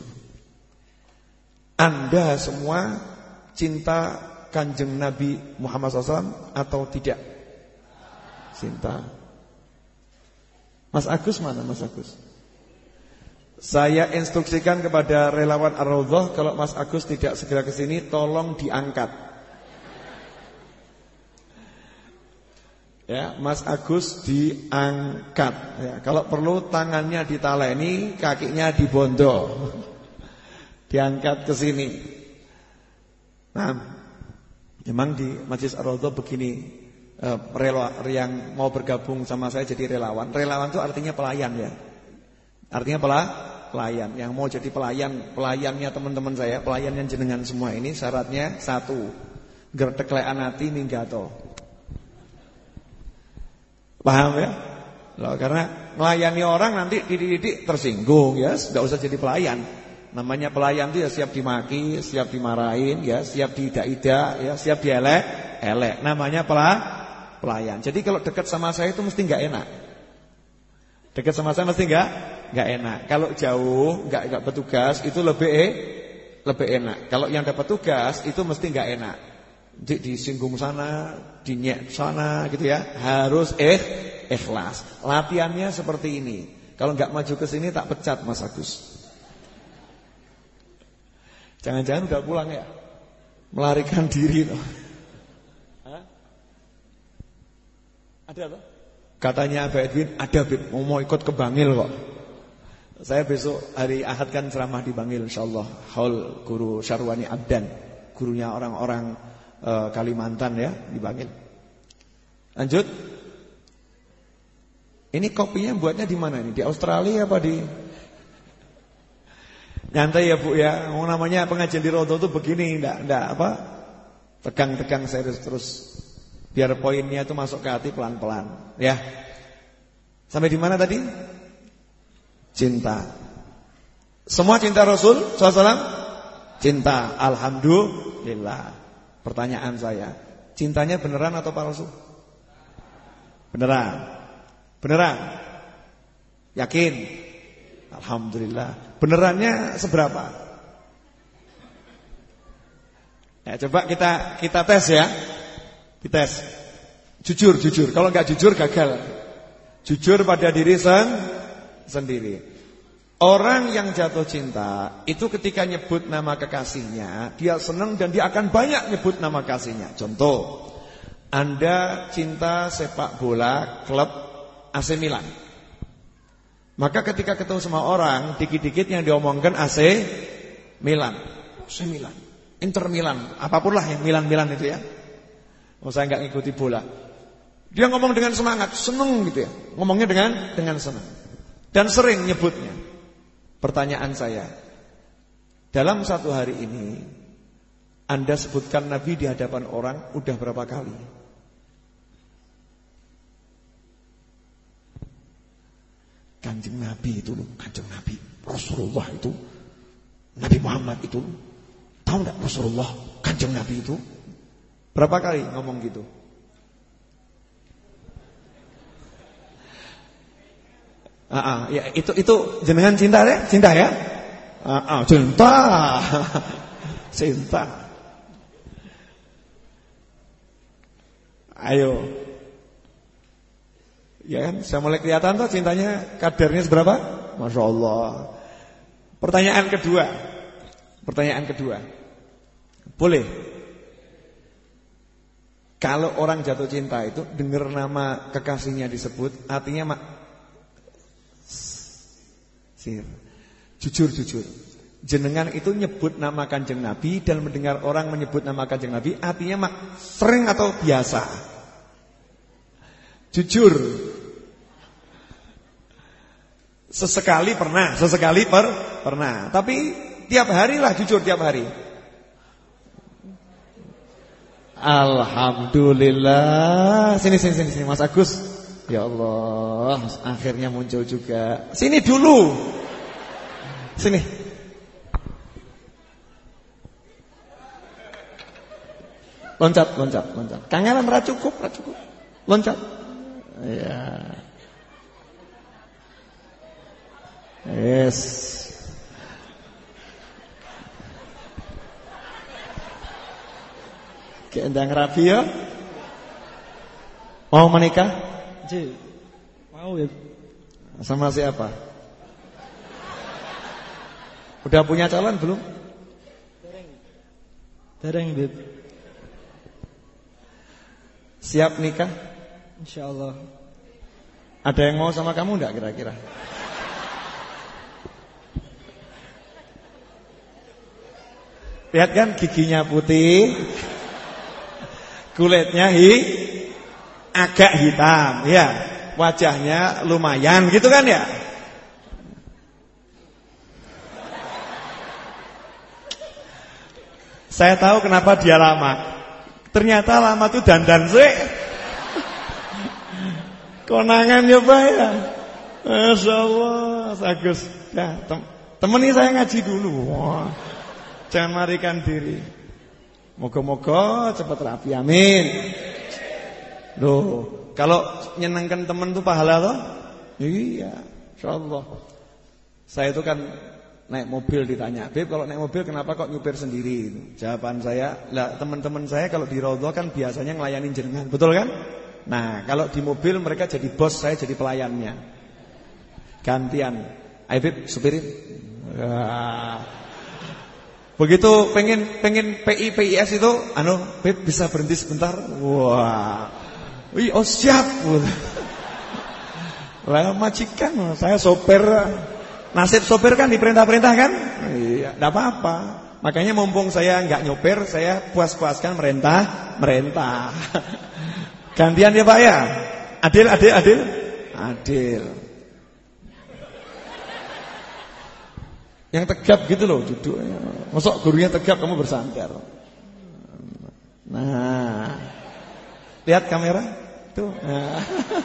Speaker 1: Anda semua cinta Kanjeng Nabi Muhammad shallallahu alaihi wasallam atau tidak? Cinta. Mas Agus mana Mas Agus? Saya instruksikan kepada relawan Ar-Raudhah, kalau Mas Agus tidak segera ke sini, tolong diangkat. Ya, Mas Agus diangkat. Ya, kalau perlu tangannya ditaleni, kakinya dibondo, diangkat ke sini. Nah, memang di Majelis Ar-Raudhah begini, eh, relawan yang mau bergabung sama saya jadi relawan. Relawan itu artinya pelayan ya. Artinya pela, pelayan. Yang mau jadi pelayan, pelayannya teman-teman saya, pelayannya jenengan semua ini syaratnya satu, gerteklean hati minggato. Paham ya? Loh, karena melayani orang nanti dididik tersinggung ya, enggak usah jadi pelayan. Namanya pelayan itu ya siap dimaki, siap dimarahin, ya siap diidak-idak, ya siap dielek, elek. Namanya pela, pelayan. Jadi kalau dekat sama saya itu mesti enggak enak. Dekat sama saya mesti enggak enggak enak. Kalau jauh, enggak enggak petugas itu lebih eh, lebih enak. Kalau yang dapat tugas itu mesti enggak enak. Di, disinggung sana, dinyek sana gitu ya. Harus eh ikhlas. Latihannya seperti ini. Kalau enggak maju ke sini tak pecat Mas Agus. Jangan-jangan udah pulang ya? Melarikan diri loh. Hah? Ada apa? Katanya Abah Edwin, ada Bib, mau ikut ke Bangil kok. Saya besok hari Ahad kan ceramah di Bangil insyaallah. Haul Guru Syarwani Abdan, gurunya orang-orang e, Kalimantan ya di Bangil. Lanjut. Ini kopinya buatnya di mana ini? Di Australia apa di? Nyantai ya Bu ya. Mau namanya pengajian di Raudhah itu begini, enggak enggak apa? Tegang-tegang serius terus. Biar poinnya itu masuk ke hati pelan-pelan, ya. Sampai di mana tadi? Cinta. Semua cinta Rasul shallallahu alaihi wasallam? Cinta. Alhamdulillah. Pertanyaan saya, cintanya beneran atau palsu? Beneran. Beneran. Yakin? Alhamdulillah. Benerannya seberapa? Ya, coba kita kita tes ya. Dites. Jujur, jujur. Kalau enggak jujur gagal. Jujur pada diri sen sendiri. Orang yang jatuh cinta itu ketika nyebut nama kekasihnya, dia senang dan dia akan banyak nyebut nama kekasihnya. Contoh, Anda cinta sepak bola klub A C Milan. Maka ketika ketemu sama orang, dikit-dikit yang diomongkan A C Milan, A C Milan, Inter Milan, apapun lah yang Milan-Milan itu ya. Oh, saya enggak ngikuti bola. Dia ngomong dengan semangat, seneng gitu ya. Ngomongnya dengan dengan senang. Dan sering nyebutnya. Pertanyaan saya, dalam satu hari ini Anda sebutkan Nabi di hadapan orang udah berapa kali? Kanjeng Nabi itu loh, Kanjeng Nabi Rasulullah itu, Nabi Muhammad itu, tahu enggak Rasulullah, Kanjeng Nabi itu? Berapa kali ngomong gitu? Ah, ah, ya itu itu jenengan cinta ya, cinta ya? Ah, ah, cinta, cinta. Ayo, ya kan? Sudah mulai kelihatan tuh cintanya kadarnya seberapa? Masya Allah. Pertanyaan kedua, pertanyaan kedua, boleh? Kalau orang jatuh cinta itu dengar nama kekasihnya disebut, artinya mak. Jujur, jujur. Jenengan itu nyebut nama Kanjeng Nabi dan mendengar orang menyebut nama Kanjeng Nabi, artinya mak sering atau biasa? Jujur. Sesekali pernah, sesekali per, pernah. Tapi tiap hari lah, jujur tiap hari. Alhamdulillah. Sini, sini, sini, sini Mas Agus. Ya Allah, akhirnya muncul juga. Sini dulu. Sini. Loncat, loncat, loncat. Kangenan ra cukup, ra cukup. Loncat. Ya. Yes. Keendang rapi ya. Mau menikah?
Speaker 2: Ji, mau ya.
Speaker 1: Sama siapa? Udah punya calon belum?
Speaker 2: Dereng. Dereng, Bib.
Speaker 1: Siap nikah?
Speaker 2: Insyaallah.
Speaker 1: Ada yang mau sama kamu enggak kira-kira? Lihat kan giginya putih, kulitnya hi agak hitam, ya. Wajahnya lumayan gitu kan ya. Saya tahu kenapa dia lama. Ternyata lama tuh dandan sih. Konangan ya Pak ya. Masya Allah, Agus. Ya, tem temeni saya ngaji dulu. Wah, jangan marikan diri. Moga-moga cepat rapi, amin. Loh, kalau nyenengkan teman tuh pahala toh? Iya, insyaallah. Saya itu kan naik mobil ditanya, "Beb, kalau naik mobil kenapa kok nyupir sendiri?" Jawaban saya, "Lah, teman-teman saya kalau di Raudhah kan biasanya ngelayanin jenengan." Betul kan? Nah, kalau di mobil mereka jadi bos, saya jadi pelayannya. Gantian. "Ayo Beb, supirin." Wah. Begitu pengen pengen P I P I S itu, anu, "Beb, bisa berhenti sebentar?" Wah. Wih, oh siap. Lah majikan, saya sopir. Nasib sopir kan diperintah-perintah kan? Iya, enggak apa-apa. Makanya mumpung saya enggak nyopir, saya puas-puaskan merintah, merintah. Gantian ya Pak ya? Adil, adil, adil. Adil. Yang tegap gitu loh duduknya. Masuk gurunya tegap, kamu bersandar. Nah, lihat kamera tuh. Nah.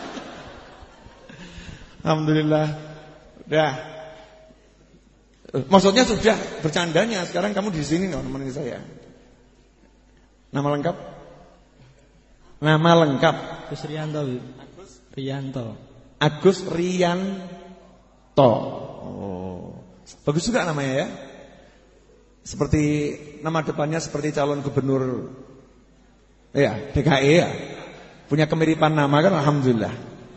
Speaker 1: Alhamdulillah. Dah. Maksudnya sudah bercandanya. Sekarang kamu di sini loh nemenin saya. Nama lengkap? Nama lengkap
Speaker 2: Agus Rianto. Agus Rianto.
Speaker 1: Agus Rianto. Oh, bagus juga namanya ya. Seperti nama depannya seperti calon gubernur ya, D K I ya. Punya kemiripan nama kan, alhamdulillah.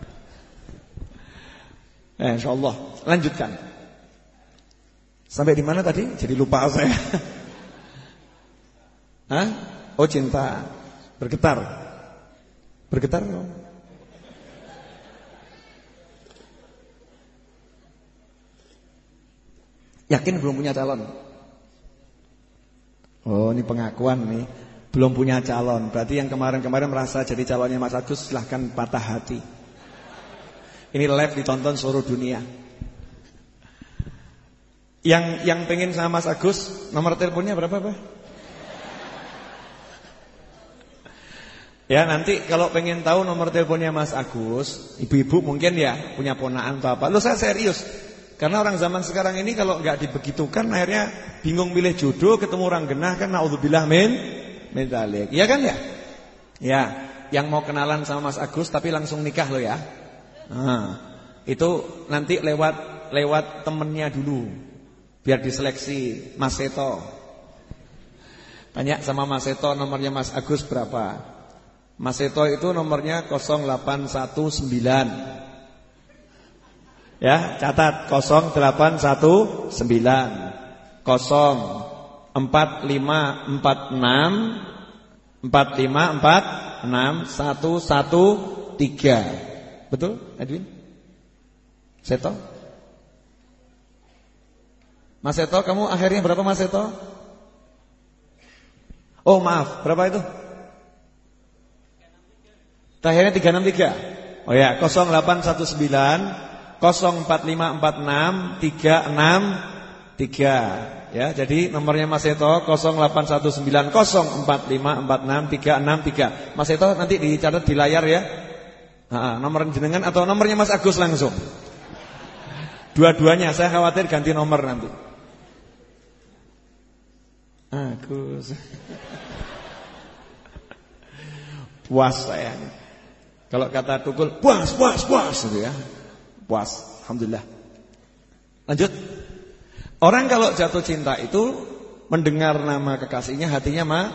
Speaker 1: Eh, insyaallah. Lanjutkan. Sampai di mana tadi? Jadi lupa saya. Hah? Oh, cinta. Bergetar. Bergetar loh. Yakin belum punya calon? Oh, ini pengakuan nih. Belum punya calon. Berarti yang kemarin-kemarin merasa jadi calonnya Mas Agus, silahkan patah hati. Ini live ditonton seluruh dunia. Yang yang pengen sama Mas Agus, nomor teleponnya berapa, Pak? Ya nanti kalau pengen tahu nomor teleponnya Mas Agus, ibu-ibu mungkin ya punya ponakan atau apa. Loh saya serius. Karena orang zaman sekarang ini kalau nggak dibegitukan akhirnya bingung milih jodoh, ketemu orang genah kan naudzubillah min min dzalik. Iya kan ya? Ya, yang mau kenalan sama Mas Agus tapi langsung nikah loh ya. Nah, itu nanti lewat lewat temennya dulu. Biar diseleksi Mas Seto. Tanya sama Mas Seto nomornya Mas Agus berapa? Mas Seto itu nomornya nol delapan satu sembilan. Ya, catat nol delapan satu sembilan nol empat lima empat enam empat lima empat enam satu satu tiga. Betul, Edwin? Seto? Mas Seto, kamu akhirnya berapa Mas Seto? Oh maaf, berapa itu? Akhirnya tiga enam tiga. Oh ya, nol delapan satu sembilan nol empat lima empat enam tiga enam tiga. Ya, jadi nomornya Mas Seto nol delapan satu sembilan nol empat lima empat enam tiga enam tiga. Mas Seto nanti dicatat di layar ya. Nah, nomor jenengan atau nomornya Mas Agus langsung. Dua-duanya, saya khawatir ganti nomor nanti. Agus. Puas saya. Kalau kata Tukul, puas, puas, puas gitu ya. Puas, alhamdulillah. Lanjut. Orang kalau jatuh cinta itu mendengar nama kekasihnya hatinya mah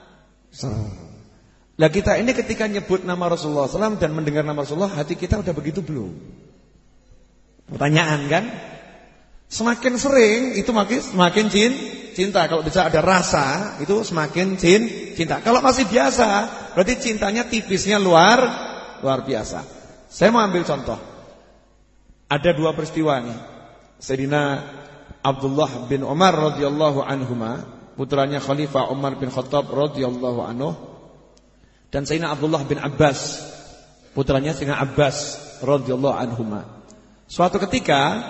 Speaker 1: lah kita ini ketika nyebut nama Rasulullah shallallahu alaihi wasallam dan mendengar nama Rasulullah, hati kita udah begitu belum? Pertanyaan kan? Semakin sering itu makin semakin cinta. Kalau bisa ada rasa itu semakin cinta. Kalau masih biasa berarti cintanya tipisnya luar luar biasa. Saya mau ambil contoh. Ada dua peristiwa nih. Sayyidina Abdullah bin Umar radhiyallahu anhuma, putranya Khalifah Umar bin Khattab radhiyallahu anhu, dan Sayyidina Abdullah bin Abbas, putranya Sayyidina Abbas radhiyallahu anhuma. Suatu ketika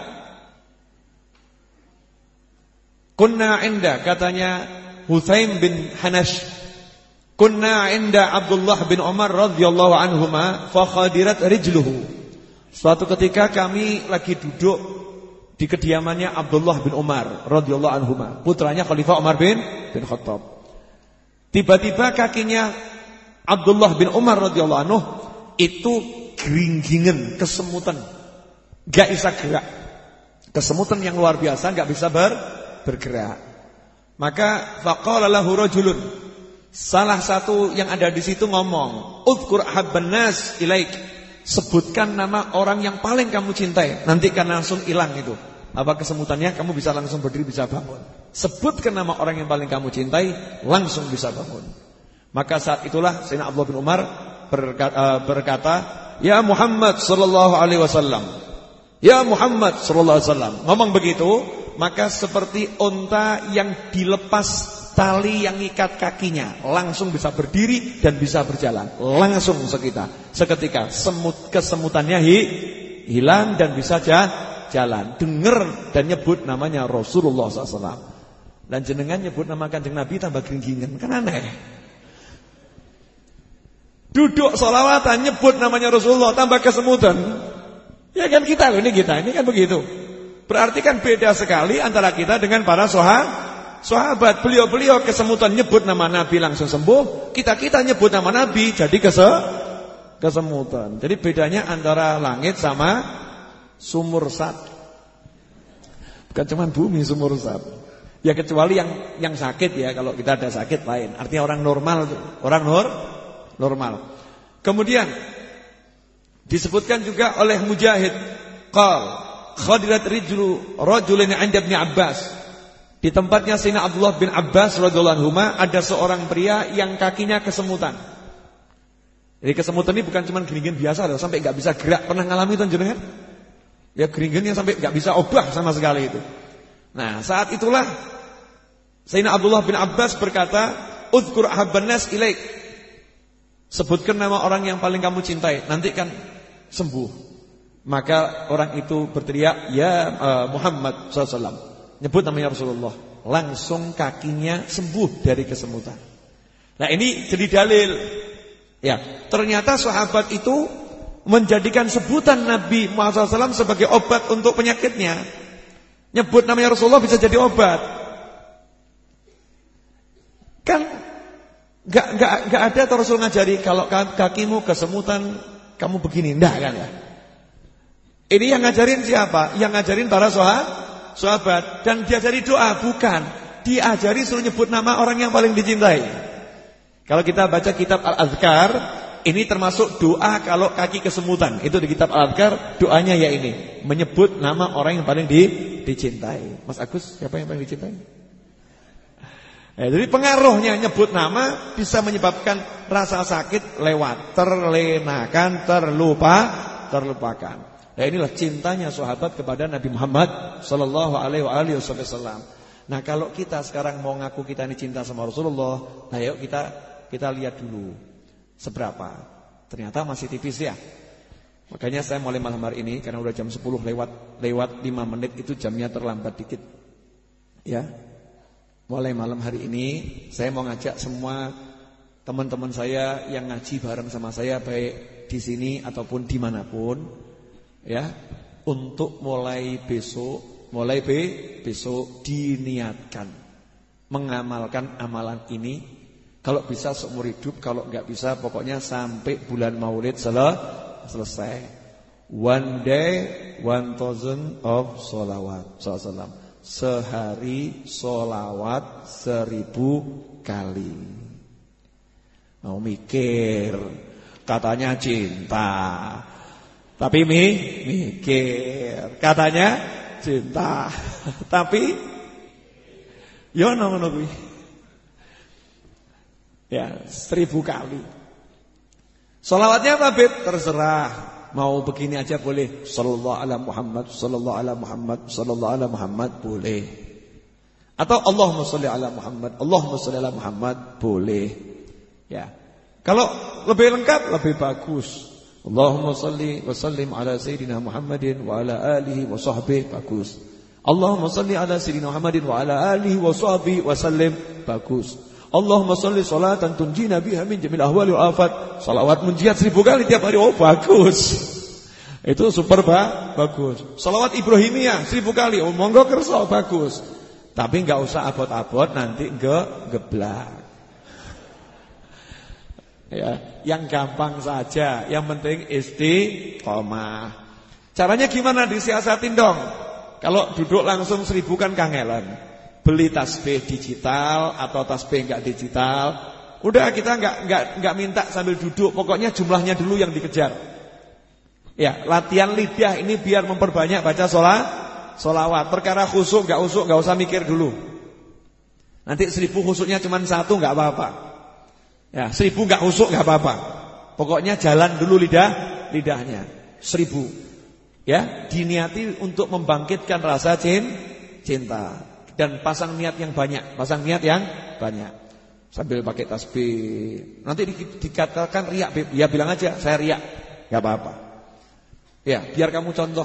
Speaker 1: kunna inda, katanya Hutsaim bin Hanash, kunna inda Abdullah bin Umar radhiyallahu anhuma fa khadirat rijluhu. Suatu ketika kami lagi duduk di kediamannya Abdullah bin Umar radhiyallahu anhuma, putranya Khalifah Umar bin bin Khattab. Tiba-tiba kakinya Abdullah bin Umar radhiyallahu anhu itu geringgingen, kesemutan, gak bisa gerak. Kesemutan yang luar biasa, gak bisa ber, bergerak. Maka faqala lahu rajulun, salah satu yang ada di situ ngomong, "Udhkur habban nas ilaik." Sebutkan nama orang yang paling kamu cintai, nanti kan langsung hilang itu. Apa kesemutannya, kamu bisa langsung berdiri, bisa bangun. Sebutkan nama orang yang paling kamu cintai, langsung bisa bangun. Maka saat itulah Sayyidina Abdullah bin Umar berkata, berkata "Ya Muhammad sallallahu alaihi wasallam." Ya Muhammad sallallahu alaihi wasallam. Ngomong begitu, maka seperti unta yang dilepas tali yang ikat kakinya, langsung bisa berdiri dan bisa berjalan. Langsung seketika, seketika semut kesemutannya hi, hilang dan bisa jalan. Dengar dan nyebut namanya Rasulullah sallallahu alaihi wasallam. Dan jenengan nyebut nama Kanjeng Nabi tambah geringgingen, kan aneh. Duduk sholawatan nyebut namanya Rasulullah tambah kesemutan. Ya kan kita ini kita ini kan begitu. Berarti kan beda sekali antara kita dengan para sahabat. Sahabat beliau-beliau kesemutan nyebut nama Nabi langsung sembuh. Kita-kita nyebut nama Nabi jadi kese kesemutan. Jadi bedanya antara langit sama sumur sat. Bukan cuma bumi, sumur sat. Ya kecuali yang yang sakit ya, kalau kita ada sakit lain. Artinya orang normal, orang nur, normal. Kemudian disebutkan juga oleh Mujahid, qal khadirat rijlu rajulin 'inda Ibnu Abbas. Di tempatnya Sayyidina Abdullah bin Abbas radhiyallahu anhu ada seorang pria yang kakinya kesemutan. Jadi kesemutan ini bukan cuma geringgin biasa loh, sampai enggak bisa gerak. Pernah ngalami itu jenengan? Ya geringgin yang sampai enggak bisa obah sama sekali itu. Nah, saat itulah Sayyidina Abdullah bin Abbas berkata, "Udhkur ahabban nas ilaik." Sebutkan nama orang yang paling kamu cintai, nanti kan sembuh. Maka orang itu berteriak, "Ya uh, Muhammad sallallahu alaihi wasallam." Nyebut namanya Rasulullah, langsung kakinya sembuh dari kesemutan. Nah ini jadi dalil Ya, ternyata sahabat itu menjadikan sebutan Nabi Muhammad shallallahu alaihi wasallam sebagai obat untuk penyakitnya. Nyebut namanya Rasulullah bisa jadi obat. Kan Gak, gak, gak ada atau Rasul ngajari kalau kakimu kesemutan kamu begini, enggak kan ya? Ini yang ngajarin siapa? Yang ngajarin para sahabat. Dan diajari doa, bukan diajari suruh nyebut nama orang yang paling dicintai. Kalau kita baca kitab Al-Azkar, ini termasuk doa kalau kaki kesemutan. Itu di kitab Al-Azkar, doanya ya ini, menyebut nama orang yang paling di, dicintai. Mas Agus, siapa yang paling dicintai? Ya, jadi pengaruhnya nyebut nama bisa menyebabkan rasa sakit lewat, terlenakan, terlupa, terlupakan. Nah, inilah cintanya sahabat kepada Nabi Muhammad sallallahu alaihi wasallam. Nah, kalau kita sekarang mau ngaku kita ini cinta sama Rasulullah, nah yuk kita kita lihat dulu seberapa. Ternyata masih tipis ya. Makanya saya mulai malam hari ini karena udah jam sepuluh lewat lewat lima menit itu jamnya terlambat dikit. Ya. Mulai malam hari ini saya mau ngajak semua teman-teman saya yang ngaji bareng sama saya baik di sini ataupun dimanapun, ya, untuk mulai besok, mulai be, besok diniatkan mengamalkan amalan ini. Kalau bisa seumur hidup, kalau nggak bisa pokoknya sampai bulan Maulid sel selesai. One day, one thousand of sholawat. Sallallahu sehari solawat seribu kali. Mau mikir, katanya cinta, tapi mi mikir, katanya cinta, tapi yo ngono kuwi. Ya, seribu kali. Solawatnya apa, Bib? Terserah. Mau begini aja boleh. Sallallahu ala Muhammad, sallallahu ala Muhammad, sallallahu ala Muhammad boleh. Atau Allahumma sholli ala Muhammad, Allahumma sholli ala Muhammad boleh. Ya. Kalau lebih lengkap lebih bagus. Allahumma sholli wa sallim ala sayyidina Muhammadin wa ala alihi wa sahbihi bagus. Allahumma sholli ala sayyidina Muhammadin wa ala alihi wa sahbihi wa sallim bagus. Allahumma sholli sholatan tunjina biha min jamil ahwali wa afat. Salawat munjiat seribu kali tiap hari. Oh bagus. Itu super ba, bagus. Salawat Ibrahimiyah seribu kali. Oh monggo kerso bagus. Tapi enggak usah abot-abot nanti enggak geblak. Ya, yang gampang saja. Yang penting istiqomah. Caranya gimana disiasatin dong? Kalau duduk langsung seribu kan kangelan. Beli tasbih digital atau tasbih enggak digital. Udah kita enggak enggak enggak minta sambil duduk, pokoknya jumlahnya dulu yang dikejar. Ya, latihan lidah ini biar memperbanyak baca sholat, sholawat. Perkara khusuk enggak usuk enggak usah mikir dulu. Nanti seribu khusuknya cuma satu enggak apa-apa. Ya, seribu enggak khusuk enggak apa-apa. Pokoknya jalan dulu lidah lidahnya. Seribu. Ya, diniati untuk membangkitkan rasa cinta. Dan pasang niat yang banyak, pasang niat yang banyak. Sambil pakai tasbih. Nanti di, dikatakan riak, ya bilang aja saya riak, enggak apa-apa. Ya, biar kamu contoh.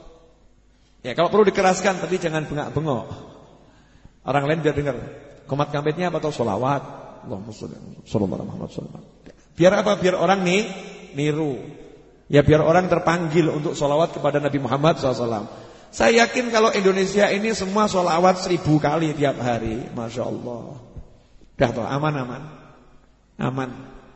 Speaker 1: Ya, kalau perlu dikeraskan tapi jangan bengak-bengok. Orang lain biar dengar. Komat kampetnya apa atau sholawat. Allahumma sholli ala Muhammad sallallahu alaihi wasallam. Biar apa? Biar orang nih niru. Ya biar orang terpanggil untuk sholawat kepada Nabi Muhammad sallallahu alaihi wasallam. Saya yakin kalau Indonesia ini semua sholawat seribu kali tiap hari, masya Allah. Dah toh aman-aman, aman.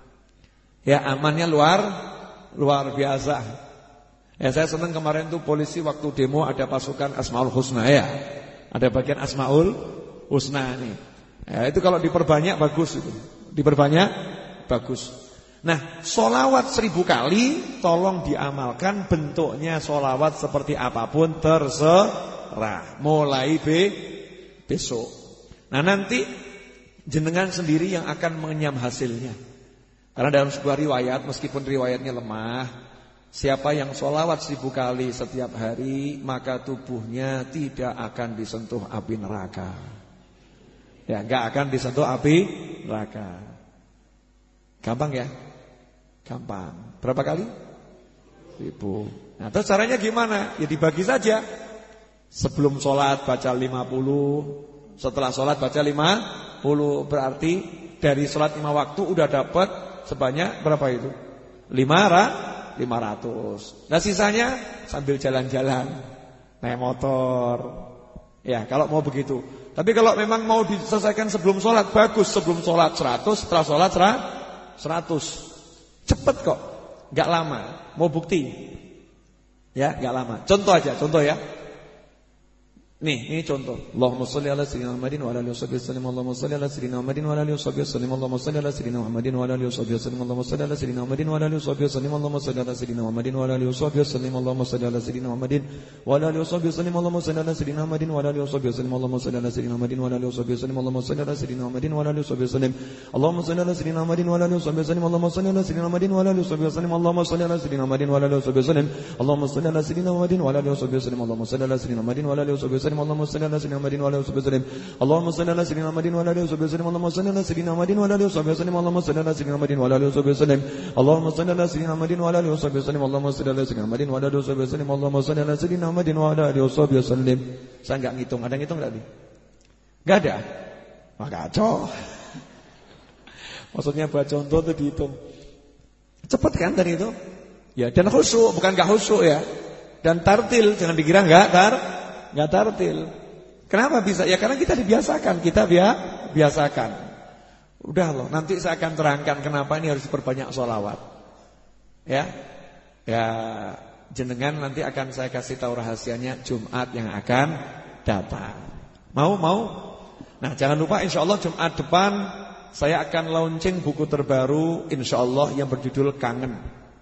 Speaker 1: Ya amannya luar luar biasa. Ya saya senang kemarin tuh polisi waktu demo ada pasukan Asmaul Husna ya, ada bagian Asmaul Husna nih. Ya, itu kalau diperbanyak bagus itu, diperbanyak bagus. Nah, sholawat seribu kali, tolong diamalkan bentuknya sholawat seperti apapun terserah. Mulai be, besok. Nah nanti jenengan sendiri yang akan mengenyam hasilnya. Karena dalam sebuah riwayat, meskipun riwayatnya lemah, siapa yang sholawat seribu kali setiap hari, maka tubuhnya tidak akan disentuh api neraka. Ya, gak akan disentuh api neraka. Gampang ya? Gampang. Berapa kali? Seribu. Nah terus caranya gimana? Ya dibagi saja. Sebelum sholat baca lima puluh, setelah sholat baca lima puluh. Berarti dari sholat lima waktu udah dapat sebanyak berapa itu? lima ratus. Nah sisanya sambil jalan-jalan, naik motor. Ya kalau mau begitu. Tapi kalau memang mau diselesaikan sebelum sholat, bagus. Sebelum sholat seratus, setelah sholat seratus. Cepet kok, gak lama. Mau bukti? Ya gak lama. Contoh aja, contoh ya. Nih, ini contoh. Allahumma shalli ala sayyidina Muhammadin wa ala alihi wasallam. Allahumma shalli ala sayyidina Muhammadin wa ala alihi wasallam. Allahumma shalli ala sayyidina Muhammadin wa ala alihi wasallam. Allahumma shalli ala sayyidina Muhammadin wa ala alihi wasallam. Allahumma shalli ala sayyidina Muhammadin wa ala alihi wasallam. Allahumma shalli ala sayyidina Muhammadin wa ala alihi wasallam. Allahumma shalli ala sayyidina Muhammadin wa ala alihi wasallam. Allahumma shalli ala sayyidina Muhammadin wa ala alihi wasallam. Allahumma shalli ala sayyidina Muhammadin wa ala alihi wasallam. Allahumma shalli ala sayyidina Muhammadin wa ala alihi wasallam. Allahumma shalli ala sayyidina Muhammadin wa ala alihi wasallam. Allahumma shalli ala sayyidina Muhammadin wa ala alihi wasallam. Allahumma shalli ala sayyidina Muhammadin wa ala alihi wasallam. Allahumma shalli ala sayyidina Muhammadin wa ala alihi wasallam. Allahumma shalli ala Muhammadin wa ala alihi wasallam. Allahumma shalli ala sayyidina Muhammadin wa ala alihi wasallam. Allahumma shalli ala sayyidina Muhammadin wa ala alihi wasallam. Allahumma shalli ala sayyidina Muhammadin wa ala alihi wasallam. Allahumma shalli ala sayyidina Muhammadin wa ala alihi wasallam. Allahumma shalli ala sayyidina Muhammadin wa ala alihi wasallam. Allahumma shalli ala sayyidina Muhammadin wa ala alihi wasallam. Saya enggak ngitung, ada ngitung enggak nih? Enggak ada. Wah kacau. Maksudnya buat contoh itu dihitung. Cepat kan tadi itu? Ya, dan khusyuk, bukan enggak khusyuk ya. Dan tartil, jangan dikira enggak tar, enggak tartil. Kenapa bisa? Ya karena kita dibiasakan, kita biasakan. Udah loh, nanti saya akan terangkan kenapa ini harus diperbanyak sholawat. Ya, ya jenengan nanti akan saya kasih tahu rahasianya Jumat yang akan datang. Mau mau? Nah jangan lupa insya Allah Jumat depan saya akan launching buku terbaru insya Allah yang berjudul Kangen.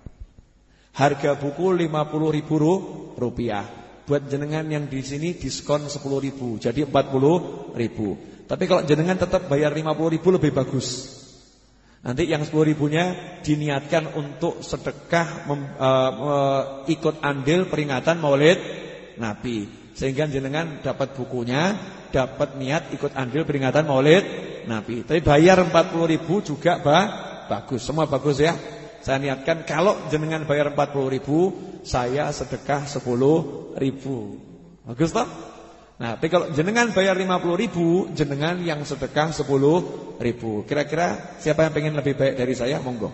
Speaker 1: Harga buku lima puluh ribu rupiah. Buat jenengan yang di sini diskon sepuluh ribu, jadi empat puluh ribu. Tapi kalau jenengan tetap bayar lima puluh ribu lebih bagus. Nanti yang sepuluh ribunya diniatkan untuk sedekah mem, uh, uh, ikut andil peringatan Maulid Nabi. Sehingga jenengan dapat bukunya, dapat niat ikut andil peringatan Maulid Nabi. Tapi bayar empat puluh ribu juga bah, bagus, semua bagus ya. Saya niatkan kalau jenengan bayar empat puluh ribu, saya sedekah sepuluh ribu. Bagus toh? Nah, tapi kalau jenengan bayar lima puluh ribu, jenengan yang sedekah sepuluh ribu. Kira-kira siapa yang pengen lebih baik dari saya? Monggo.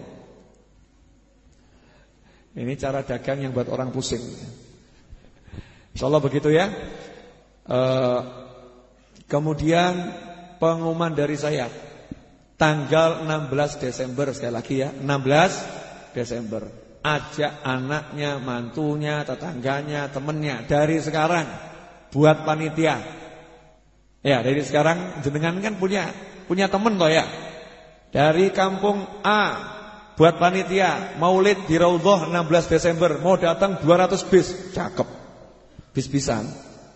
Speaker 1: Ini cara dagang yang buat orang pusing. Insyaallah begitu ya. e, Kemudian pengumuman dari saya tanggal enam belas Desember, sekali lagi ya, enam belas Desember. Ajak anaknya, mantunya, tetangganya, temennya dari sekarang buat panitia. Ya, dari sekarang jenengan kan punya punya temen toh ya. Dari kampung A buat panitia Maulid di Raudhah enam belas Desember, mau datang dua ratus bis. Cakep. Bis-bisan.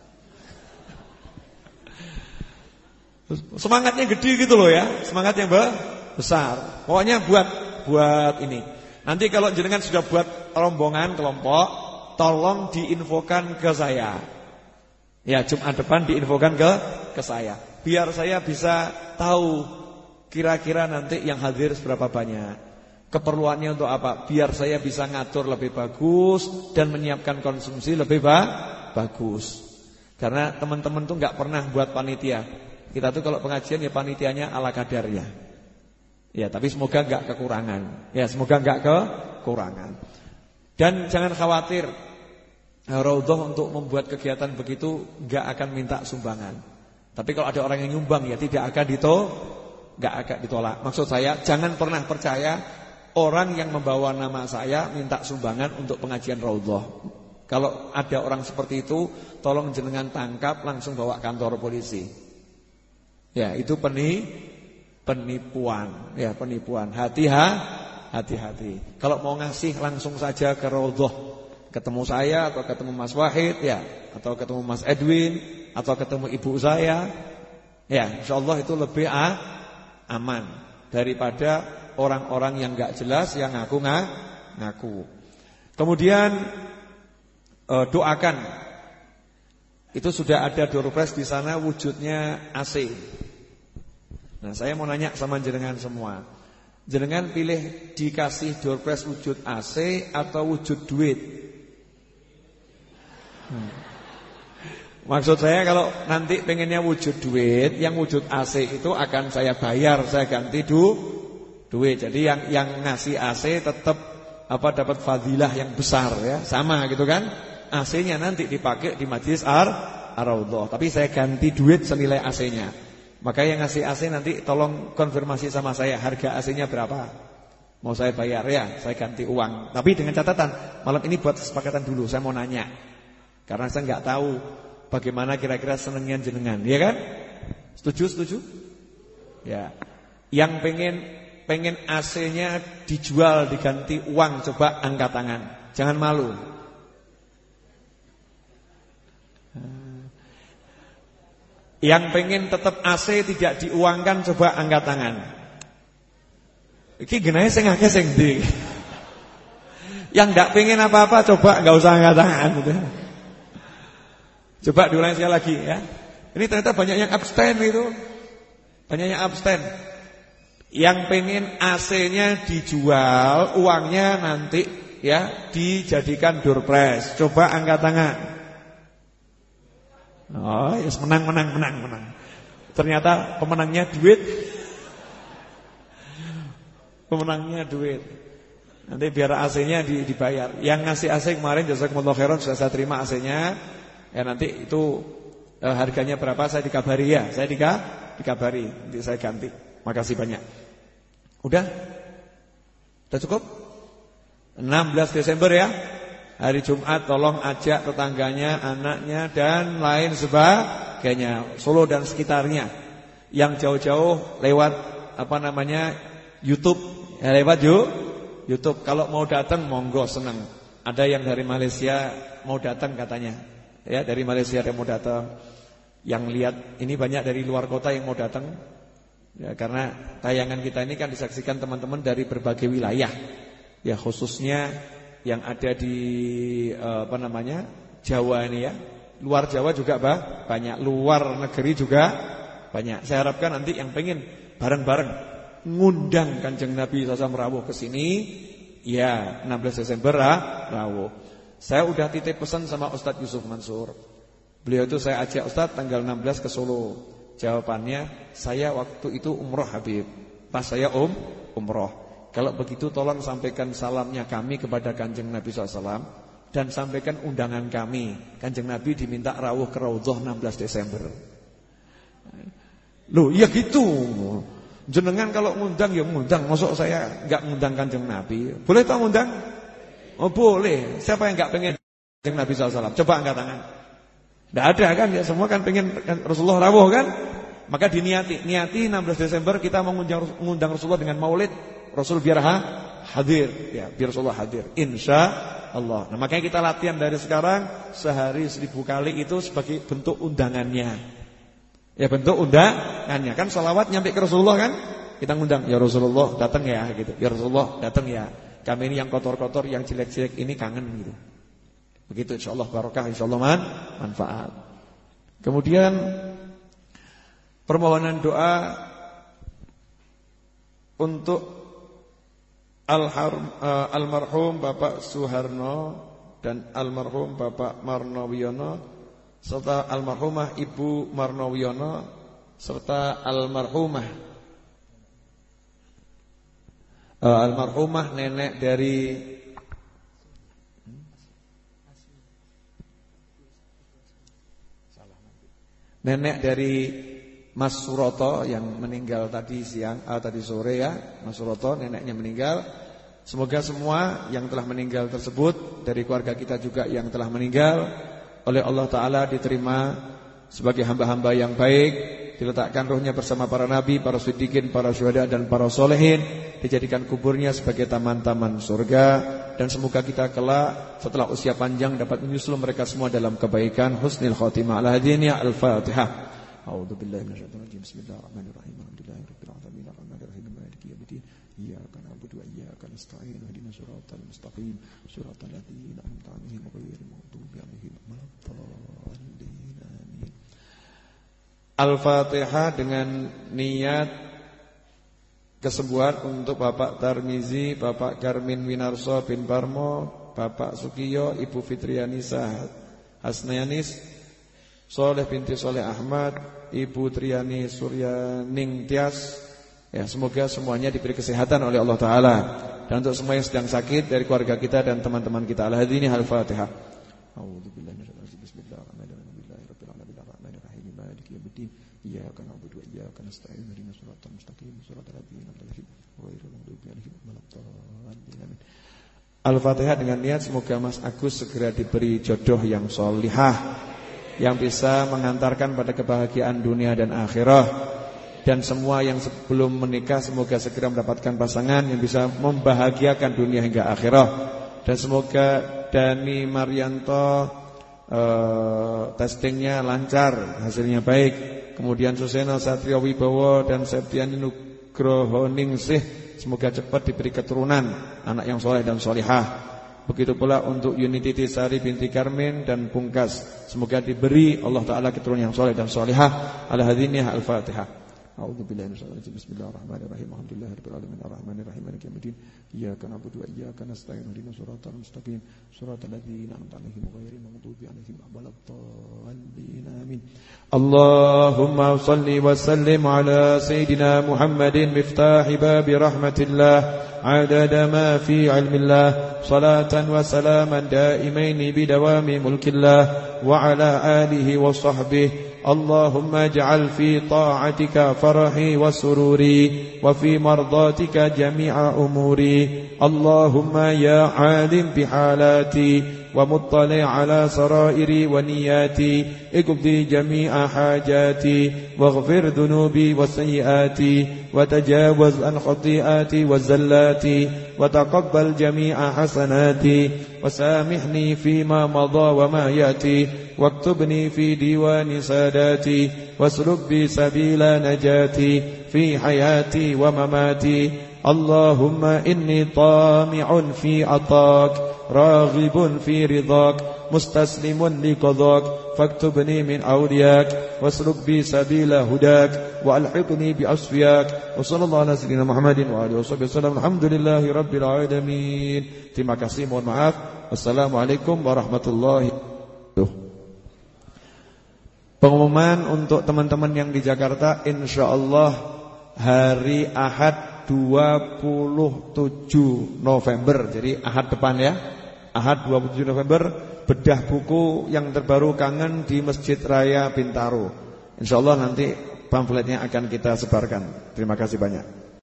Speaker 1: Semangatnya gede gitu loh ya, semangatnya besar. Pokoknya buat buat ini. Nanti kalau jenengan sudah buat rombongan kelompok, tolong diinfokan ke saya. Ya, Jumat depan diinfokan ke ke saya. Biar saya bisa tahu kira-kira nanti yang hadir seberapa banyak. Keperluannya untuk apa? Biar saya bisa ngatur lebih bagus dan menyiapkan konsumsi lebih ba bagus. Karena teman-teman tuh nggak pernah buat panitia. Kita tuh kalau pengajian ya panitianya ala kadarnya. Ya, tapi semoga enggak kekurangan. Ya, semoga enggak kekurangan. Dan jangan khawatir, Raudhah untuk membuat kegiatan begitu enggak akan minta sumbangan. Tapi kalau ada orang yang nyumbang ya tidak akan ditolak, enggak akan ditolak. Maksud saya, jangan pernah percaya orang yang membawa nama saya minta sumbangan untuk pengajian Raudhah. Kalau ada orang seperti itu, tolong jenengan tangkap, langsung bawa kantor polisi. Ya, itu peni Penipuan, ya penipuan. Hati-hati, hati-hati. Kalau mau ngasih langsung saja ke Raudhah, ketemu saya atau ketemu Mas Wahid, ya, atau ketemu Mas Edwin, atau ketemu ibu saya, ya, insyaallah itu lebih ah, aman daripada orang-orang yang nggak jelas yang ngaku ngaku. Kemudian eh, doakan. Itu sudah ada door prize di sana, wujudnya A C. Nah, saya mau nanya sama jenengan semua. Jenengan pilih dikasih door prize wujud A C atau wujud duit? Hmm. Maksud saya kalau nanti pengennya wujud duit, yang wujud A C itu akan saya bayar, saya ganti du duit. Jadi yang yang ngasih A C tetap apa dapat fadilah yang besar ya. Sama gitu kan? A C-nya nanti dipakai di Majlis Ar-Raudhah. Tapi saya ganti duit senilai A C-nya. Maka yang ngasih A C nanti tolong konfirmasi sama saya harga A C-nya berapa. Mau saya bayar ya, saya ganti uang. Tapi dengan catatan, malam ini buat kesepakatan dulu, saya mau nanya. Karena saya nggak tahu bagaimana kira-kira senengnya jenengan, ya kan? Setuju, setuju? Ya. Yang pengen pengen A C-nya dijual diganti uang, coba angkat tangan. Jangan malu. Yang pengen tetap A C tidak diuangkan, coba angkat tangan. Iki genahe sing akeh sing ndi. Yang ndak pengen apa-apa coba enggak usah angkat tangan gitu. Coba diulangi sekali lagi ya. Ini ternyata banyak yang abstain itu. Banyak yang abstain. Yang pengen A C-nya dijual, uangnya nanti ya dijadikan door prize. Coba angkat tangan. Oh, yes, menang menang menang menang. Ternyata pemenangnya duit. Pemenangnya duit. Nanti biar A C-nya dibayar. Yang ngasih A C kemarin jazakumullah khairan sudah saya terima A C-nya. Ya nanti itu eh, harganya berapa saya dikabari ya. Saya dika, dikabari, nanti saya ganti. Makasih banyak. Udah? Udah cukup? enam belas Desember ya. Hari Jumat tolong ajak tetangganya, anaknya dan lain sebagainya, Solo dan sekitarnya. Yang jauh-jauh lewat apa namanya YouTube, ya lewat yuk YouTube. Kalau mau datang monggo, senang. Ada yang dari Malaysia mau datang katanya. Ya, dari Malaysia yang mau datang. Yang lihat ini banyak dari luar kota yang mau datang. Ya, karena tayangan kita ini kan disaksikan teman-teman dari berbagai wilayah. Ya, khususnya yang ada di apa namanya Jawa ini ya. Luar Jawa juga bah, banyak. Luar negeri juga banyak. Saya harapkan nanti yang pengen bareng-bareng ngundang Kanjeng Nabi sallallahu alaihi wasallam rawuh ke sini ya enam belas Desember ah, rawuh. Saya udah titip pesan sama Ustadz Yusuf Mansur. Beliau itu saya ajak Ustadz tanggal enam belas ke Solo. Jawabannya, saya waktu itu umroh Habib. Pas saya um umroh. Kalau begitu tolong sampaikan salamnya kami kepada Kanjeng Nabi sallallahu alaihi wasallam dan sampaikan undangan kami. Kanjeng Nabi diminta rawuh ke Raudhah enam belas Desember. Loh, iya gitu. Jenengan kalau ngundang ya ngundang. Masuk saya enggak ngundang Kanjeng Nabi. Boleh tak ngundang? Oh boleh. Siapa yang enggak pengen Kanjeng Nabi sallallahu alaihi wasallam? Coba angkat tangan. Enggak ada kan ya, semua kan pengen Rasulullah rawuh kan? Maka diniati, niati enam belas Desember kita mengundang mengundang Rasulullah dengan maulid. Rasul biar ha, hadir ya, biar Rasulullah hadir insya Allah. Nah makanya kita latihan dari sekarang sehari seribu kali itu sebagai bentuk undangannya. Ya bentuk undangannya. Kan salawat nyampe ke Rasulullah kan? Kita ngundang, ya Rasulullah datang ya gitu. Ya Rasulullah datang ya. Kami ini yang kotor-kotor, yang jelek-jelek ini kangen gitu. Begitu insyaallah barokah, insyaallah man, manfaat. Kemudian permohonan doa untuk almarhum Bapak Suharno dan almarhum Bapak Marnowiono serta almarhumah Ibu Marnowiono serta almarhumah uh, almarhumah nenek dari nenek dari Mas Suroto yang meninggal tadi siang atau uh, tadi sore ya, Mas Suroto neneknya meninggal. Semoga semua yang telah meninggal tersebut dari keluarga kita juga yang telah meninggal oleh Allah Ta'ala diterima sebagai hamba-hamba yang baik, diletakkan ruhnya bersama para nabi, para siddiqin, para syuhada dan para solehin, dijadikan kuburnya sebagai taman-taman surga. Dan semoga kita kelak setelah usia panjang dapat menyusul mereka semua dalam kebaikan. Husnul khotimah. Al-hadiniya al-fatihah. A'udzu billahi minasyaitonir rajim. Bismillahirrahmanirrahim. Alhamdulillahirabbil alamin. Arrahmanirrahim. Maliki yaumiddin. Iyyaka na'budu wa iyyaka nasta'in. Ihdinas siratal mustaqim. Shiratal ladzina an'amta 'alaihim ghairil maghdubi 'alaihim waladdallin. Amin. Al-Fatihah dengan niat kesembuhan untuk Bapak Tarmizi, Bapak Garmin Winarso bin Parmo, Bapak Sukiyo, Ibu Fitrianisa Hasnayanis, Soleh binti Soleh Ahmad, Ibu Triani Suryaning Tias, Ya, semoga semuanya diberi kesehatan oleh Allah Ta'ala. Dan untuk semua yang sedang sakit dari keluarga kita dan teman-teman kita. Al-Hadini Al-Fatihah. A'udzubillahi minasyaitonir rajim. Bismillahirrahmanirrahim. Alhamdulillahirabbil alamin arrahmanir rahim maliki yaumiddin. Iyyaka na'budu wa iyyaka nasta'in. Ihdinas siratal mustaqim. Shiratal ladzina an'amta 'alaihim ghairil maghdubi 'alaihim waladdallin. Al-Fatihah dengan niat semoga Mas Agus segera diberi jodoh yang sholihah, yang bisa mengantarkan pada kebahagiaan dunia dan akhirah. Dan semua yang sebelum menikah semoga segera mendapatkan pasangan yang bisa membahagiakan dunia hingga akhirah. Dan semoga Dani Marianto uh, testingnya lancar, hasilnya baik. Kemudian Suseno Satrio Wibowo dan Septiani Nugroho Ningsih semoga cepat diberi keturunan, anak yang soleh dan solihah. Begitu pula untuk Unity Tisari binti Karmin dan Pungkas, semoga diberi Allah Ta'ala keturunan yang soleh dan solihah. Al-Hadiniyah Al-Fatihah. A'udzubillahi minasyaitonir rajim. Bismillahirrahmanirrahim. Alhamdulillahirabbil alamin arrahmanir rahim maliki yaumiddin. Iyyaka na'budu wa iyyaka nasta'in. Ihdinas siratal mustaqim. Shiratal ladzina an'amta 'alaihim ghairil maghdubi 'alaihim waladdallin. Amin. Allahumma shalli wa sallim ala sayyidina Muhammadin miftahi babi rahmatillah 'adada ma fi 'ilmillah salatan wa salaman daimaini bidawami mulkillah wa ala alihi wa sahbihi. اللهم اجعل في طاعتك فرحي وسروري وفي مرضاتك جميع أموري. اللهم يا عالم بحالاتي ومطلع على سرائري ونياتي اقضي جميع حاجاتي واغفر ذنوبي وسيئاتي وتجاوز عن خطيئاتي وزلاتي وتقبل جميع حسناتي وسامحني فيما مضى وما يأتي واكتبني في ديوان ساداتي واسلك بي سبيل نجاتي في حياتي ومماتي. اللهم إني طامع في عطاك راغب في رضاك مستسلم لقضاك فاكتبني من أولياك واسلك بي سبيل هداك وألحقني بأصفياك. وصلى الله على سيدنا محمد وآله وصحبه وسلم. الحمد لله رب العالمين. Terima kasih, mohon maaf. Assalamualaikum warahmatullahi wabarakatuh. Pengumuman untuk teman-teman yang di Jakarta, insyaallah hari Ahad dua puluh tujuh November. Jadi Ahad depan ya, Ahad dua puluh tujuh November, bedah buku yang terbaru Kangen di Masjid Raya Bintaro. Insyaallah nanti pamfletnya akan kita sebarkan. Terima kasih banyak.